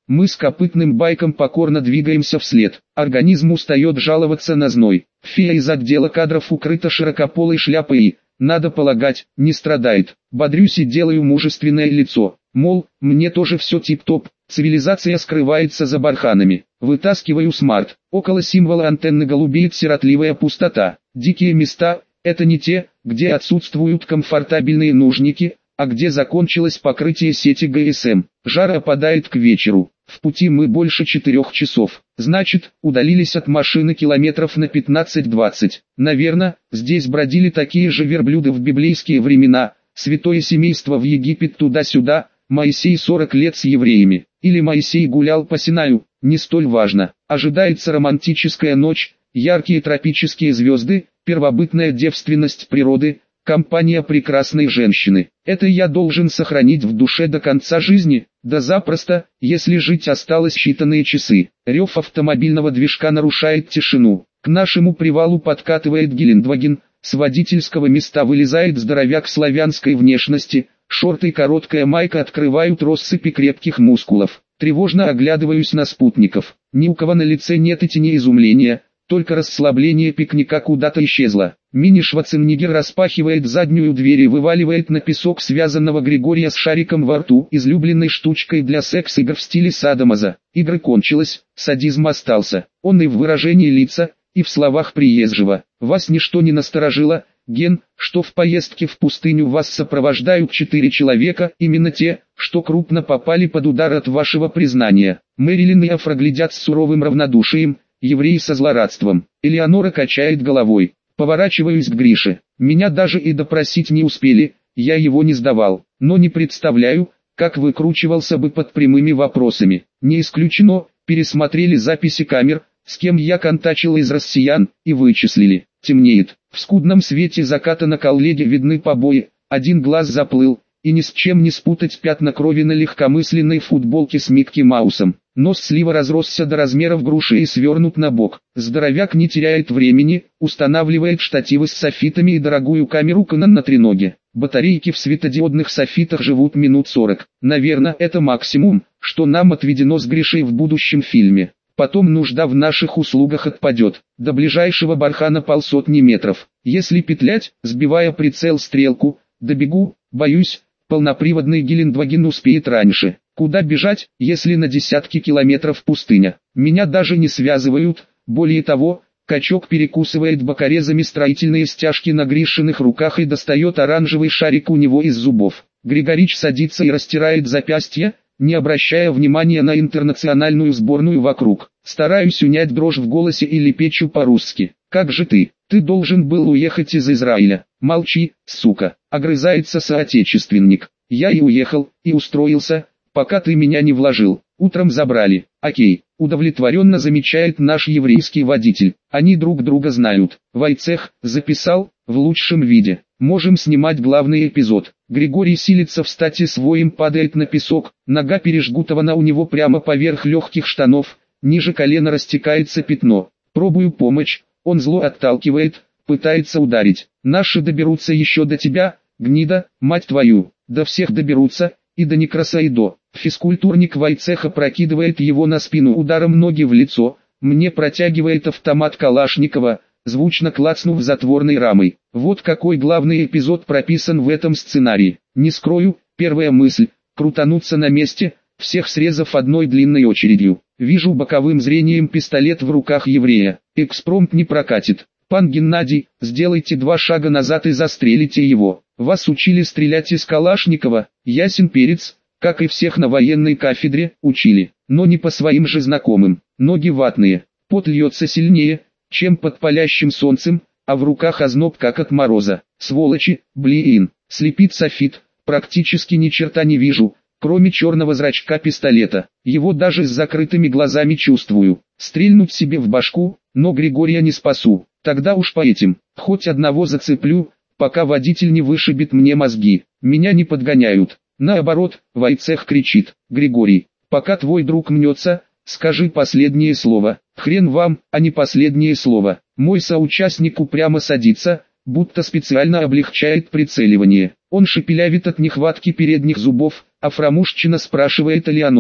Мы с копытным байком покорно двигаемся вслед. Организм устает жаловаться на зной. Фея из отдела кадров укрыта широкополой шляпой и, надо полагать, не страдает. Бодрюсь и делаю мужественное лицо. Мол, мне тоже все тип-топ, цивилизация скрывается за барханами. Вытаскиваю смарт. Около символа антенны голубеет сиротливая пустота. Дикие места – это не те, где отсутствуют комфортабельные нужники, а где закончилось покрытие сети гэ эс эм. Жара опадает к вечеру. В пути мы больше четырех часов. Значит, удалились от машины километров на пятнадцать-двадцать. Наверное, здесь бродили такие же верблюды в библейские времена. Святое семейство в Египет туда-сюда, Моисей сорок лет с евреями. Или Моисей гулял по Синаю, не столь важно. Ожидается романтическая ночь, яркие тропические звезды, первобытная девственность природы, компания прекрасной женщины. Это я должен сохранить в душе до конца жизни, да запросто, если жить осталось считанные часы. Рев автомобильного движка нарушает тишину. К нашему привалу подкатывает Гелендваген, с водительского места вылезает здоровяк славянской внешности, шорты и короткая майка открывают россыпи крепких мускулов. Тревожно оглядываюсь на спутников. Ни у кого на лице нет и тени изумления, только расслабление пикника куда-то исчезло. Мини-Шварценеггер распахивает заднюю дверь и вываливает на песок связанного Григория с шариком во рту, излюбленной штучкой для секс-игр в стиле садомаза. Игры кончилась, садизм остался. Он и в выражении лица, и в словах приезжего. Вас ничто не насторожило, Ген, что в поездке в пустыню вас сопровождают четыре человека, именно те, что крупно попали под удар от вашего признания. Мэрилин и Афра глядят с суровым равнодушием, евреи со злорадством. Элеонора качает головой. Поворачиваюсь к Грише. Меня даже и допросить не успели, я его не сдавал. Но не представляю, как выкручивался бы под прямыми вопросами. Не исключено, пересмотрели записи камер, с кем я контачил из россиян, и вычислили. Темнеет. В скудном свете заката на коллеге видны побои, один глаз заплыл, и ни с чем не спутать пятна крови на легкомысленной футболке с Микки Маусом. Нос слива разросся до размеров груши и свернут на бок. Здоровяк не теряет времени, устанавливает штативы с софитами и дорогую камеру Canon на треноге. Батарейки в светодиодных софитах живут минут сорок. Наверное, это максимум, что нам отведено с Гришей в будущем фильме. Потом нужда в наших услугах отпадет. До ближайшего бархана полсотни метров. Если петлять, сбивая прицел стрелку, добегу, боюсь, полноприводный Гелендваген успеет раньше. Куда бежать, если на десятки километров пустыня? Меня даже не связывают, более того, качок перекусывает бокорезами строительные стяжки на Гришиных руках и достает оранжевый шарик у него из зубов. Григорич садится и растирает запястье, не обращая внимания на интернациональную сборную вокруг. Стараюсь унять дрожь в голосе и лепечу по-русски. «Как же ты? Ты должен был уехать из Израиля». «Молчи, сука», — огрызается соотечественник. «Я и уехал, и устроился, пока ты меня не вложил. Утром забрали». «Окей», — удовлетворенно замечает наш еврейский водитель. Они друг друга знают. Войцех записал, в лучшем виде. Можем снимать главный эпизод. Григорий силится встать и своим падает на песок, нога пережгутована у него прямо поверх легких штанов, ниже колена растекается пятно. Пробую помощь, он зло отталкивает, пытается ударить. Наши доберутся еще до тебя, гнида, мать твою, до всех доберутся, и до Некраса и до. Физкультурник Войцеха прокидывает его на спину ударом ноги в лицо, мне протягивает автомат Калашникова, звучно клацнув затворной рамой. Вот какой главный эпизод прописан в этом сценарии. Не скрою, первая мысль – крутануться на месте, всех срезав одной длинной очередью. Вижу боковым зрением пистолет в руках еврея. Экспромт не прокатит. Пан Геннадий, сделайте два шага назад и застрелите его. Вас учили стрелять из Калашникова, ясен перец, как и всех на военной кафедре, учили, но не по своим же знакомым. Ноги ватные, пот льется сильнее, чем под палящим солнцем, а в руках озноб как от мороза. Сволочи, блин, слепит софит, практически ни черта не вижу, кроме черного зрачка пистолета. Его даже с закрытыми глазами чувствую. Стрельнуть себе в башку, но Григория не спасу. Тогда уж по этим, хоть одного зацеплю, пока водитель не вышибет мне мозги. Меня не подгоняют. Наоборот, Войцех кричит: «Григорий, пока твой друг мнется, скажи последнее слово». Хрен вам, а не последнее слово. Мой соучастник упрямо садится, будто специально облегчает прицеливание. Он шепелявит от нехватки передних зубов, а Фрамушчина спрашивает Элеонору: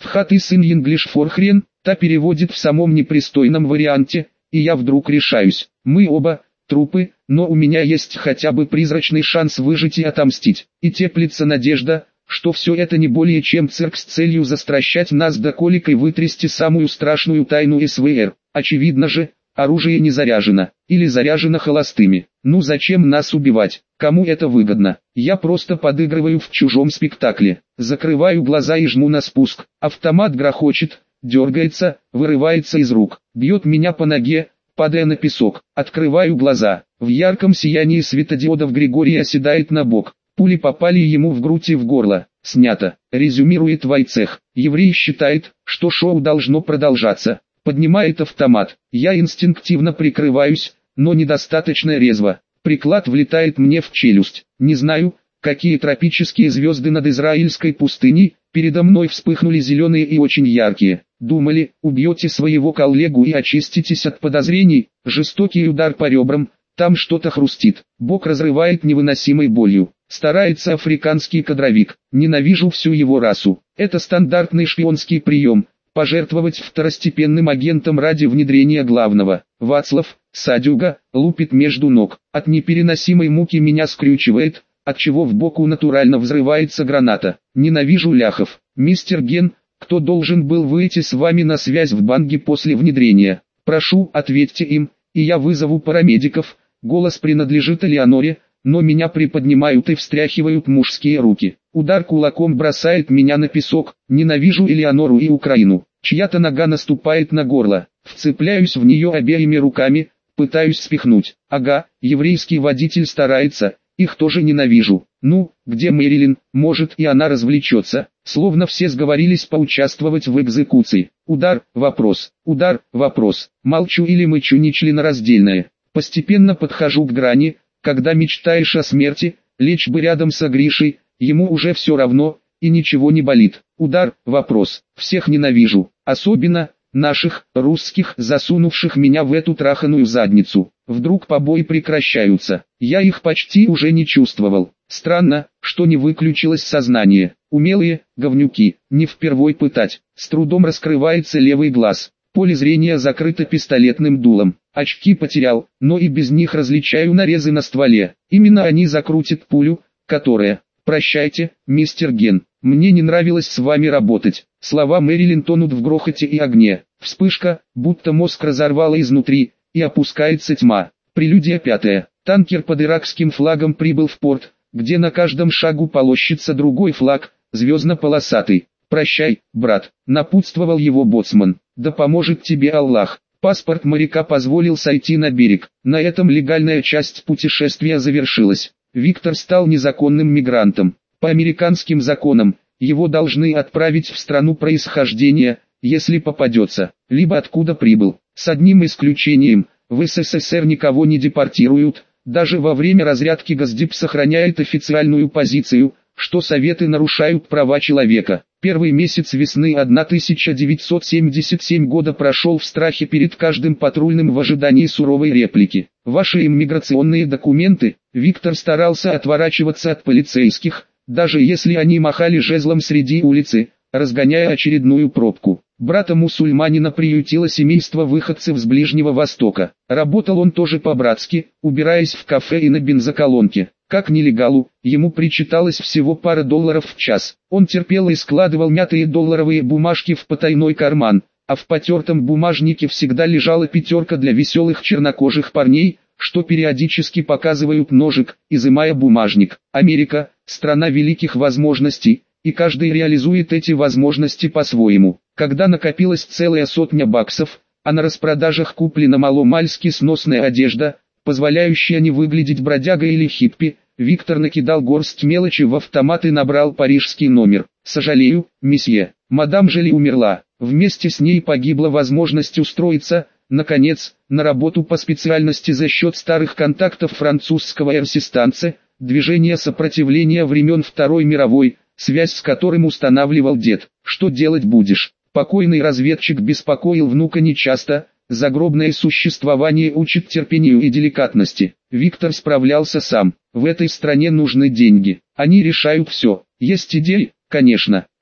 В хаты сын English for хрен, та переводит в самом непристойном варианте, и я вдруг решаюсь. Мы оба трупы, но у меня есть хотя бы призрачный шанс выжить и отомстить. И теплится надежда, что все это не более чем цирк с целью застращать нас до колик и вытрясти самую страшную тайну СВР. Очевидно же, оружие не заряжено, или заряжено холостыми. Ну зачем нас убивать? Кому это выгодно? Я просто подыгрываю в чужом спектакле. Закрываю глаза и жму на спуск. Автомат грохочет, дергается, вырывается из рук, бьет меня по ноге, падая на песок. Открываю глаза. В ярком сиянии светодиодов Григорий оседает на бок. Пули попали ему в грудь и в горло. Снято. Резюмирует Войцех. Еврей считает, что шоу должно продолжаться. Поднимает автомат. Я инстинктивно прикрываюсь, но недостаточно резво. Приклад влетает мне в челюсть. Не знаю, какие тропические звезды над израильской пустыней, передо мной вспыхнули зеленые и очень яркие. Думали, убьете своего коллегу и очиститесь от подозрений. Жестокий удар по ребрам, там что-то хрустит. Бок разрывает невыносимой болью. Старается африканский кадровик. Ненавижу всю его расу. Это стандартный шпионский прием. Пожертвовать второстепенным агентом ради внедрения главного. Вацлав, садюга, лупит между ног. От непереносимой муки меня скрючивает, отчего в боку натурально взрывается граната. Ненавижу ляхов. Мистер Ген, кто должен был выйти с вами на связь в банге после внедрения? Прошу, ответьте им, и я вызову парамедиков. Голос принадлежит Элеоноре, но меня приподнимают и встряхивают мужские руки. Удар кулаком бросает меня на песок. Ненавижу Элеонору и Украину. Чья-то нога наступает на горло. Вцепляюсь в нее обеими руками, пытаюсь спихнуть. Ага, еврейский водитель старается, их тоже ненавижу. Ну, где Мэрилин, может и она развлечется. Словно все сговорились поучаствовать в экзекуции. Удар, вопрос, удар, вопрос. Молчу или мычу нечленораздельное. Постепенно подхожу к грани, когда мечтаешь о смерти, лечь бы рядом со Гришей, ему уже все равно, и ничего не болит. Удар, вопрос. Всех ненавижу, особенно наших, русских, засунувших меня в эту траханую задницу. Вдруг побои прекращаются. Я их почти уже не чувствовал. Странно, что не выключилось сознание. Умелые, говнюки, не впервой пытать. С трудом раскрывается левый глаз. Поле зрения закрыто пистолетным дулом. Очки потерял, но и без них различаю нарезы на стволе. Именно они закрутят пулю, которая... «Прощайте, мистер Ген, мне не нравилось с вами работать». Слова Мэрилин тонут в грохоте и огне. Вспышка, будто мозг разорвала изнутри, и опускается тьма. Прелюдия пятая. Танкер под иракским флагом прибыл в порт, где на каждом шагу полощется другой флаг, звездно-полосатый. «Прощай, брат», напутствовал его боцман. «Да поможет тебе Аллах». Паспорт моряка позволил сойти на берег. На этом легальная часть путешествия завершилась. Виктор стал незаконным мигрантом. По американским законам, его должны отправить в страну происхождения, если попадется, либо откуда прибыл. С одним исключением, в СССР никого не депортируют, даже во время разрядки Госдеп сохраняет официальную позицию, что Советы нарушают права человека. Первый месяц весны тысяча девятьсот семьдесят седьмого года прошел в страхе перед каждым патрульным в ожидании суровой реплики. Ваши иммиграционные документы? Виктор старался отворачиваться от полицейских, даже если они махали жезлом среди улицы, разгоняя очередную пробку. Брата-мусульманина приютило семейство выходцев с Ближнего Востока. Работал он тоже по-братски, убираясь в кафе и на бензоколонке. Как нелегалу, ему причиталось всего пара долларов в час. Он терпел и складывал мятые долларовые бумажки в потайной карман, а в потертом бумажнике всегда лежала пятерка для веселых чернокожих парней, что периодически показывают ножик, изымая бумажник. Америка – страна великих возможностей, и каждый реализует эти возможности по-своему. Когда накопилась целая сотня баксов, а на распродажах куплена маломальски сносная одежда, позволяющая не выглядеть бродягой или хиппи, Виктор накидал горсть мелочи в автомат и набрал парижский номер. «Сожалею, месье, мадам Жили умерла. Вместе с ней погибла возможность устроиться, наконец, на работу по специальности за счет старых контактов французского эрсистанца, движения сопротивления времен Второй мировой, связь с которым устанавливал дед. Что делать будешь?» Покойный разведчик беспокоил внука нечасто. Загробное существование учит терпению и деликатности. Виктор справлялся сам. В этой стране нужны деньги. Они решают все. Есть идеи? Конечно.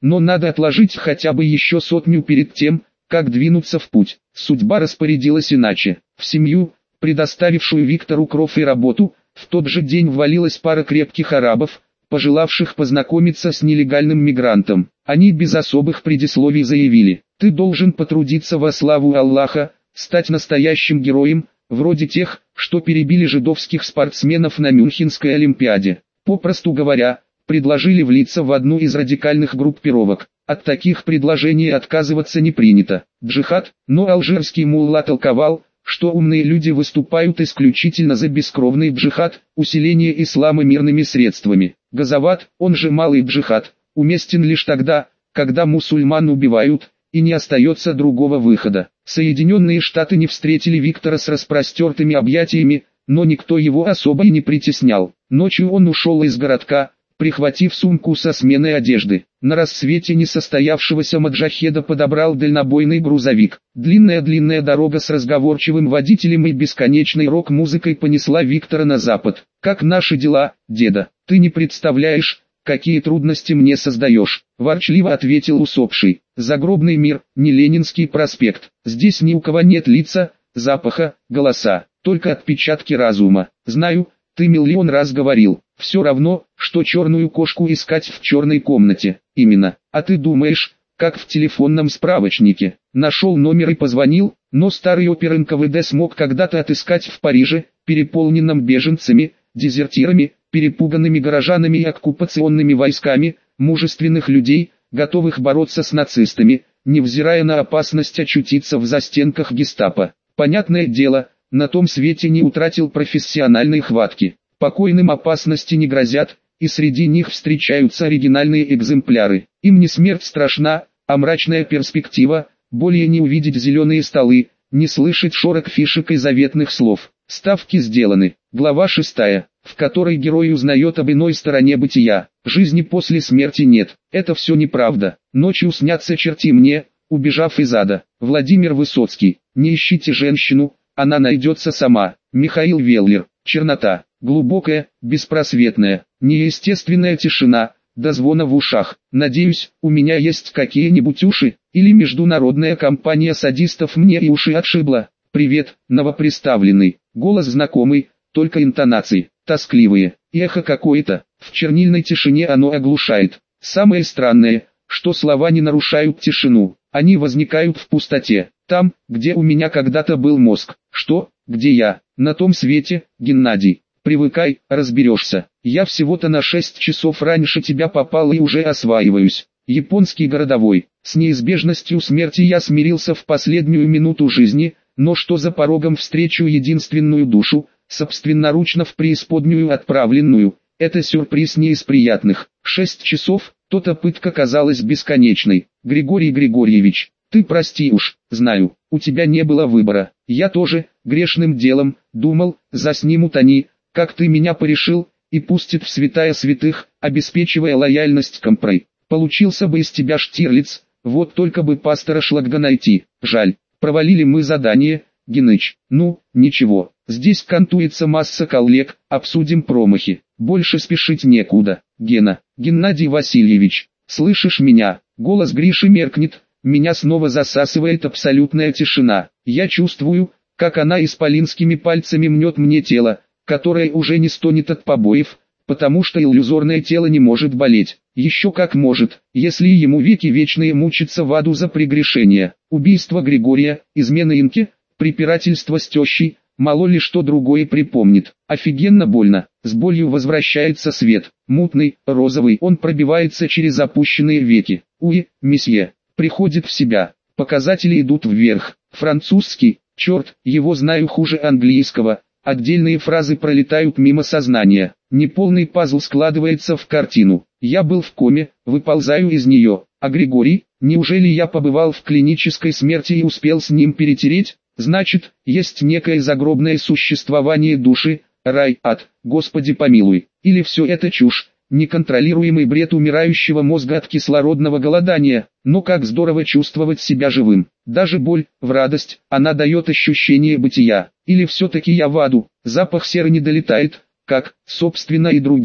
но надо отложить хотя бы еще сотню перед тем, как двинуться в путь. Судьба распорядилась иначе. В семью, предоставившую Виктору кров и работу, в тот же день ввалилась пара крепких арабов, пожелавших познакомиться с нелегальным мигрантом. Они без особых предисловий заявили: «Ты должен потрудиться во славу Аллаха, стать настоящим героем, вроде тех, что перебили жидовских спортсменов на Мюнхенской Олимпиаде». Попросту говоря, предложили влиться в одну из радикальных группировок. От таких предложений отказываться не принято. Джихад, но алжирский мулла толковал, что умные люди выступают исключительно за бескровный джихад, усиление ислама мирными средствами. Газават, он же малый джихад, уместен лишь тогда, когда мусульман убивают, и не остается другого выхода. Соединенные Штаты не встретили Виктора с распростертыми объятиями, но никто его особо и не притеснял. Ночью он ушел из городка, прихватив сумку со сменой одежды. На рассвете несостоявшегося маджахеда подобрал дальнобойный грузовик. Длинная-длинная дорога с разговорчивым водителем и бесконечной рок-музыкой понесла Виктора на запад. «Как наши дела, деда? Ты не представляешь, какие трудности мне создаешь», – ворчливо ответил усопший. «Загробный мир, не Ленинский проспект. Здесь ни у кого нет лица, запаха, голоса, только отпечатки разума. Знаю, ты миллион раз говорил, все равно, что черную кошку искать в черной комнате. Именно. А ты думаешь, как в телефонном справочнике. Нашел номер и позвонил, но старый опер эн ка вэ дэ смог когда-то отыскать в Париже, переполненном беженцами, дезертирами, перепуганными горожанами и оккупационными войсками, мужественных людей, готовых бороться с нацистами, невзирая на опасность очутиться в застенках гестапо. Понятное дело, на том свете не утратил профессиональной хватки. Покойным опасности не грозят, и среди них встречаются оригинальные экземпляры. Им не смерть страшна, а мрачная перспектива, более не увидеть зеленые столы, не слышать шорох фишек и заветных слов. Ставки сделаны. Глава шестая, в которой герой узнает об иной стороне бытия. Жизни после смерти нет. Это все неправда. Ночью снятся черти мне, убежав из ада. Владимир Высоцкий. Не ищите женщину, она найдется сама. Михаил Веллер. Чернота. Глубокая, беспросветная, неестественная тишина, до звона в ушах. Надеюсь, у меня есть какие-нибудь уши, или международная компания садистов мне и уши отшибла. Привет, новоприставленный. Голос знакомый, только интонации, тоскливые. Эхо какое-то, в чернильной тишине оно оглушает. Самое странное, что слова не нарушают тишину. Они возникают в пустоте, там, где у меня когда-то был мозг. Что, где я? На том свете, Геннадий. Привыкай, разберешься. Я всего-то на шесть часов раньше тебя попал и уже осваиваюсь. Японский городовой. С неизбежностью смерти я смирился в последнюю минуту жизни, но что за порогом встречу единственную душу, собственноручно в преисподнюю отправленную. Это сюрприз не из приятных. Шесть часов, то-то пытка казалась бесконечной. Григорий Григорьевич, ты прости уж, знаю, у тебя не было выбора. Я тоже, грешным делом, думал, заснимут они, как ты меня порешил, и пустит в святая святых, обеспечивая лояльность компрой. Получился бы из тебя Штирлиц, вот только бы пастора Шлагга найти. Жаль, провалили мы задание, Геныч. Ну, ничего, здесь кантуется масса коллег, обсудим промахи. Больше спешить некуда. Гена, Геннадий Васильевич, слышишь меня? Голос Гриши меркнет, меня снова засасывает абсолютная тишина. Я чувствую, как она исполинскими пальцами мнет мне тело, которое уже не стонет от побоев, потому что иллюзорное тело не может болеть. Еще как может, если ему веки вечные мучиться в аду за прегрешение. Убийство Григория, измена Инки, препирательство с тещей, мало ли что другое припомнит. Офигенно больно, с болью возвращается свет. Мутный, розовый, он пробивается через опущенные веки. Уи, месье, приходит в себя. Показатели идут вверх. Французский, черт, его знаю хуже английского. Отдельные фразы пролетают мимо сознания. Неполный пазл складывается в картину. Я был в коме, выползаю из нее. А Григорий, неужели я побывал в клинической смерти и успел с ним перетереть? Значит, есть некое загробное существование души, рай, ад, Господи помилуй. Или все это чушь, неконтролируемый бред умирающего мозга от кислородного голодания. Но как здорово чувствовать себя живым. Даже боль, в радость, она дает ощущение бытия. Или все-таки я в аду, запах серы не долетает, как, собственно и другие.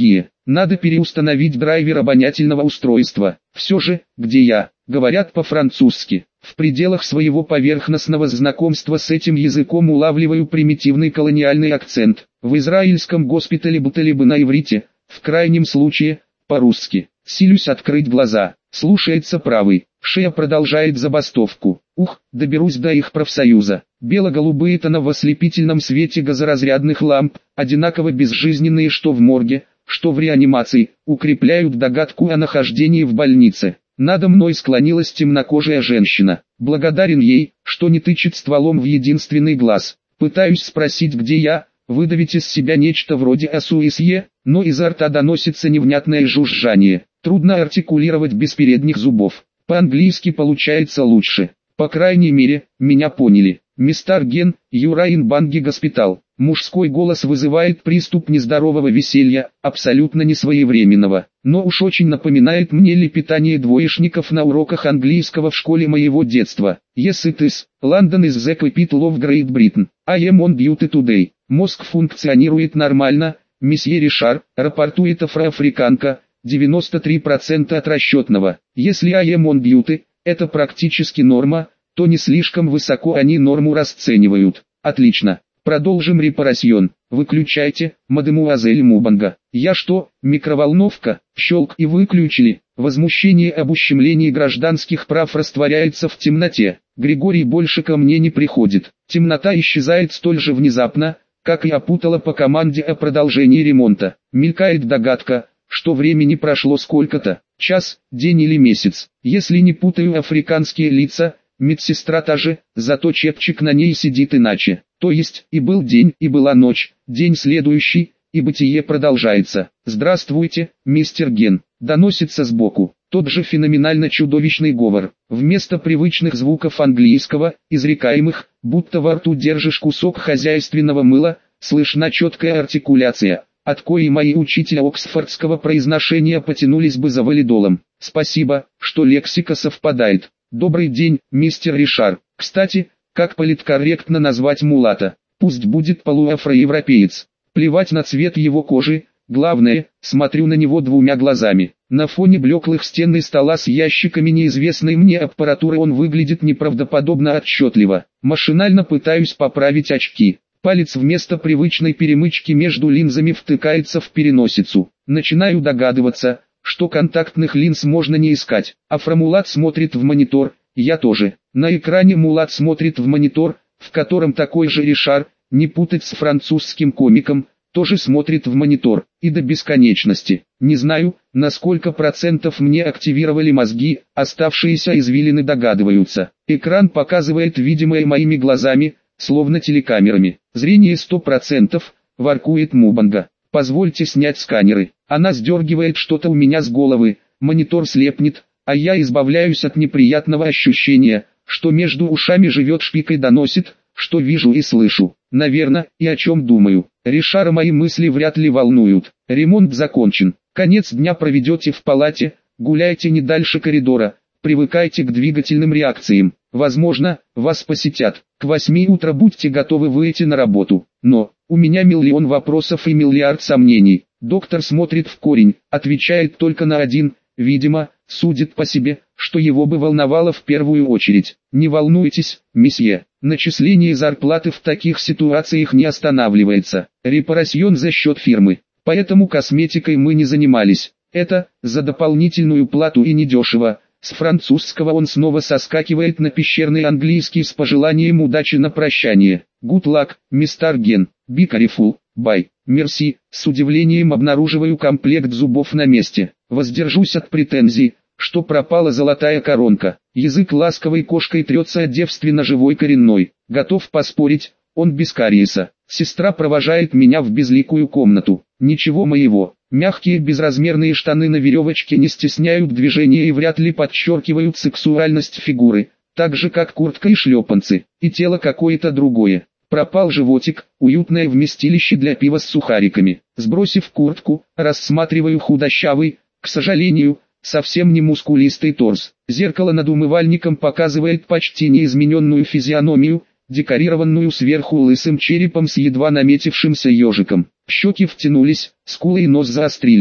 Надо переустановить драйвер обонятельного устройства. Все же, где я? Говорят по-французски. В пределах своего поверхностного знакомства с этим языком улавливаю примитивный колониальный акцент. В израильском госпитале будто бы на иврите, в крайнем случае, по-русски. Силюсь открыть глаза. Слушается правый. Шея продолжает забастовку. Ух, доберусь до их профсоюза. Бело-голубые тона в ослепительном свете газоразрядных ламп, одинаково безжизненные что в морге, что в реанимации, укрепляют догадку о нахождении в больнице. Надо мной склонилась темнокожая женщина. Благодарен ей, что не тычет стволом в единственный глаз. Пытаюсь спросить, где я, выдавить из себя нечто вроде «асуисье», но изо рта доносится невнятное жужжание. Трудно артикулировать без передних зубов. По-английски получается лучше. По крайней мере, меня поняли. «Мистер Ген, Юрайн Банги Госпитал». Мужской голос вызывает приступ нездорового веселья, абсолютно несвоевременного, но уж очень напоминает мне лепетание двоечников на уроках английского в школе моего детства. Yes it is, London is the capital of Great Britain, I am on duty today. Мозг функционирует нормально, месье Ришар, рапортует афроафриканка, девяносто три процента от расчетного. Если I am on duty, это практически норма, то не слишком высоко они норму расценивают. Отлично. Продолжим репарасьон. Выключайте, мадемуазель Мубанга. Я что, микроволновка? Щелк и выключили. Возмущение об ущемлении гражданских прав растворяется в темноте. Григорий больше ко мне не приходит. Темнота исчезает столь же внезапно, как и опутала по команде о продолжении ремонта. Мелькает догадка, что времени прошло сколько-то. Час, день или месяц. Если не путаю африканские лица, медсестра та же, зато чепчик на ней сидит иначе. То есть, и был день, и была ночь, день следующий, и бытие продолжается. «Здравствуйте, мистер Ген», доносится сбоку. Тот же феноменально чудовищный говор. Вместо привычных звуков английского, изрекаемых, будто во рту держишь кусок хозяйственного мыла, слышна четкая артикуляция, от коей мои учителя оксфордского произношения потянулись бы за валидолом. Спасибо, что лексика совпадает. Добрый день, мистер Ришар. Кстати, как политкорректно назвать мулата? Пусть будет полуафроевропеец. Плевать на цвет его кожи, главное, смотрю на него двумя глазами. На фоне блеклых стен и стола с ящиками неизвестной мне аппаратуры он выглядит неправдоподобно отчетливо. Машинально пытаюсь поправить очки. Палец вместо привычной перемычки между линзами втыкается в переносицу. Начинаю догадываться, что контактных линз можно не искать. Афромулат смотрит в монитор, я тоже. На экране мулат смотрит в монитор, в котором такой же Ришар, не путать с французским комиком, тоже смотрит в монитор, и до бесконечности. Не знаю, на сколько процентов мне активировали мозги, оставшиеся извилины догадываются. Экран показывает видимое моими глазами, словно телекамерами. Зрение сто процентов, воркует Мубанга. Позвольте снять сканеры. Она сдергивает что-то у меня с головы, монитор слепнет, а я избавляюсь от неприятного ощущения, что между ушами живет шпик и доносит, что вижу и слышу. Наверное, и о чем думаю. Ришара мои мысли вряд ли волнуют. Ремонт закончен. Конец дня проведете в палате, гуляйте не дальше коридора, привыкайте к двигательным реакциям. Возможно, вас посетят. К восьми утра будьте готовы выйти на работу. Но, у меня миллион вопросов и миллиард сомнений. Доктор смотрит в корень, отвечает только на один, видимо, судит по себе, что его бы волновало в первую очередь. Не волнуйтесь, месье, начисление зарплаты в таких ситуациях не останавливается. Репарасьон за счет фирмы, поэтому косметикой мы не занимались. Это, за дополнительную плату и недешево. С французского он снова соскакивает на пещерный английский с пожеланием удачи на прощание. Good luck, мистер Ген, be careful, bye, merci. С удивлением обнаруживаю комплект зубов на месте. Воздержусь от претензий, что пропала золотая коронка. Язык ласковой кошкой трется о девственно живой коренной. Готов поспорить, он без кариеса. Сестра провожает меня в безликую комнату. Ничего моего. Мягкие безразмерные штаны на веревочке не стесняют движения и вряд ли подчеркивают сексуальность фигуры, так же как куртка и шлепанцы, и тело какое-то другое. Пропал животик, уютное вместилище для пива с сухариками. Сбросив куртку, рассматриваю худощавый, к сожалению, совсем не мускулистый торс. Зеркало над умывальником показывает почти неизмененную физиономию, декорированную сверху лысым черепом с едва наметившимся ежиком. Щеки втянулись, скулы и нос заострились.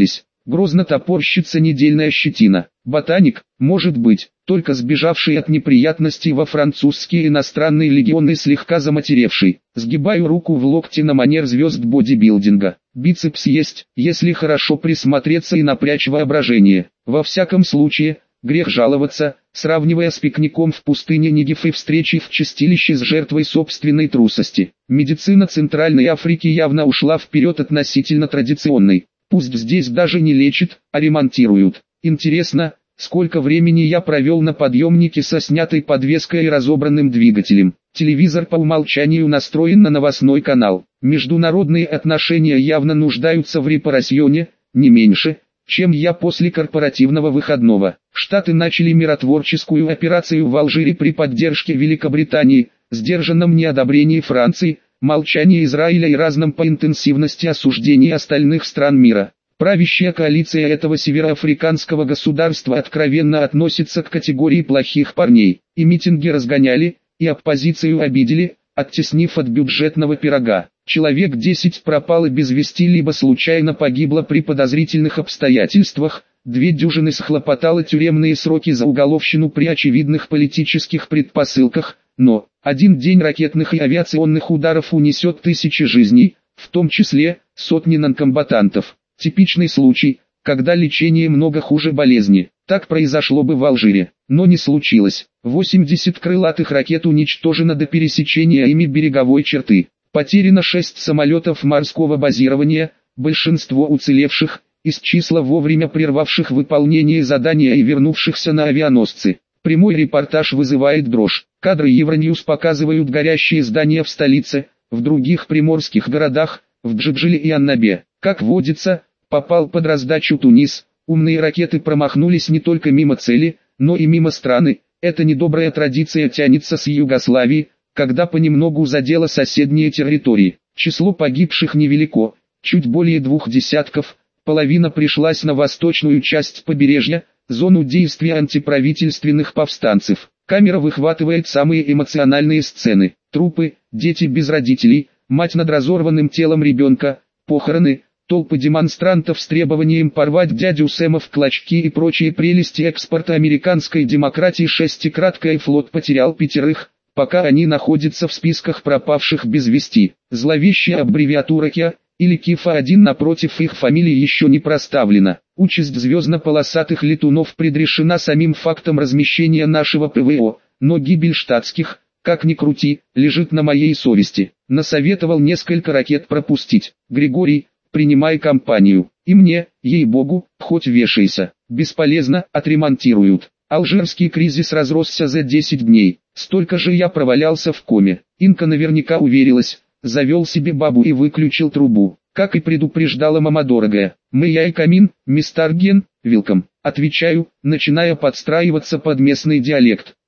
Грозно топорщится недельная щетина. Ботаник, может быть, только сбежавший от неприятностей во французские иностранные легионы, слегка заматеревший. Сгибаю руку в локте на манер звезд бодибилдинга. Бицепс есть, если хорошо присмотреться и напрячь воображение. Во всяком случае, грех жаловаться, сравнивая с пикником в пустыне Негев и встречей в чистилище с жертвой собственной трусости. Медицина Центральной Африки явно ушла вперед относительно традиционной. Пусть здесь даже не лечат, а ремонтируют. Интересно, сколько времени я провел на подъемнике со снятой подвеской и разобранным двигателем. Телевизор по умолчанию настроен на новостной канал. Международные отношения явно нуждаются в репарасьоне, не меньше, чем я после корпоративного выходного. Штаты начали миротворческую операцию в Алжире при поддержке Великобритании, сдержанном неодобрении Франции, молчании Израиля и разном по интенсивности осуждении остальных стран мира. Правящая коалиция этого североафриканского государства откровенно относится к категории плохих парней. И митинги разгоняли, и оппозицию обидели, оттеснив от бюджетного пирога. Человек десять пропало без вести либо случайно погибло при подозрительных обстоятельствах, две дюжины схлопотало тюремные сроки за уголовщину при очевидных политических предпосылках, но один день ракетных и авиационных ударов унесет тысячи жизней, в том числе сотни нонкомбатантов. Типичный случай, когда лечение много хуже болезни. Так произошло бы в Алжире, но не случилось. восемьдесят крылатых ракет уничтожено до пересечения ими береговой черты. Потеряно шесть самолетов морского базирования, большинство уцелевших, из числа вовремя прервавших выполнение задания и вернувшихся на авианосцы. Прямой репортаж вызывает дрожь. Кадры Евроньюз показывают горящие здания в столице, в других приморских городах, в Джиджиле и Аннабе. Как водится, попал под раздачу Тунис. Умные ракеты промахнулись не только мимо цели, но и мимо страны. Эта недобрая традиция тянется с Югославии, когда понемногу задело соседние территории. Число погибших невелико, чуть более двух десятков, половина пришлась на восточную часть побережья, зону действия антиправительственных повстанцев. Камера выхватывает самые эмоциональные сцены. Трупы, дети без родителей, мать над разорванным телом ребенка, похороны, толпы демонстрантов с требованием порвать дядю Сэма в клочки и прочие прелести экспорта американской демократии. Шестикратный флот потерял пятерых, пока они находятся в списках пропавших без вести. Зловещая аббревиатура КИА, или КИФа один напротив их фамилии еще не проставлена. Участь звездно-полосатых летунов предрешена самим фактом размещения нашего ПВО, но гибель штатских, как ни крути, лежит на моей совести. Насоветовал несколько ракет пропустить. Григорий, принимай компанию. И мне, ей-богу, хоть вешайся. Бесполезно, отремонтируют. Алжирский кризис разросся за десять дней. Столько же я провалялся в коме. Инка наверняка уверилась, завел себе бабу и выключил трубу. Как и предупреждала мама дорогая. Мы я и камин, мистер Ген, вилком. Отвечаю, начиная подстраиваться под местный диалект.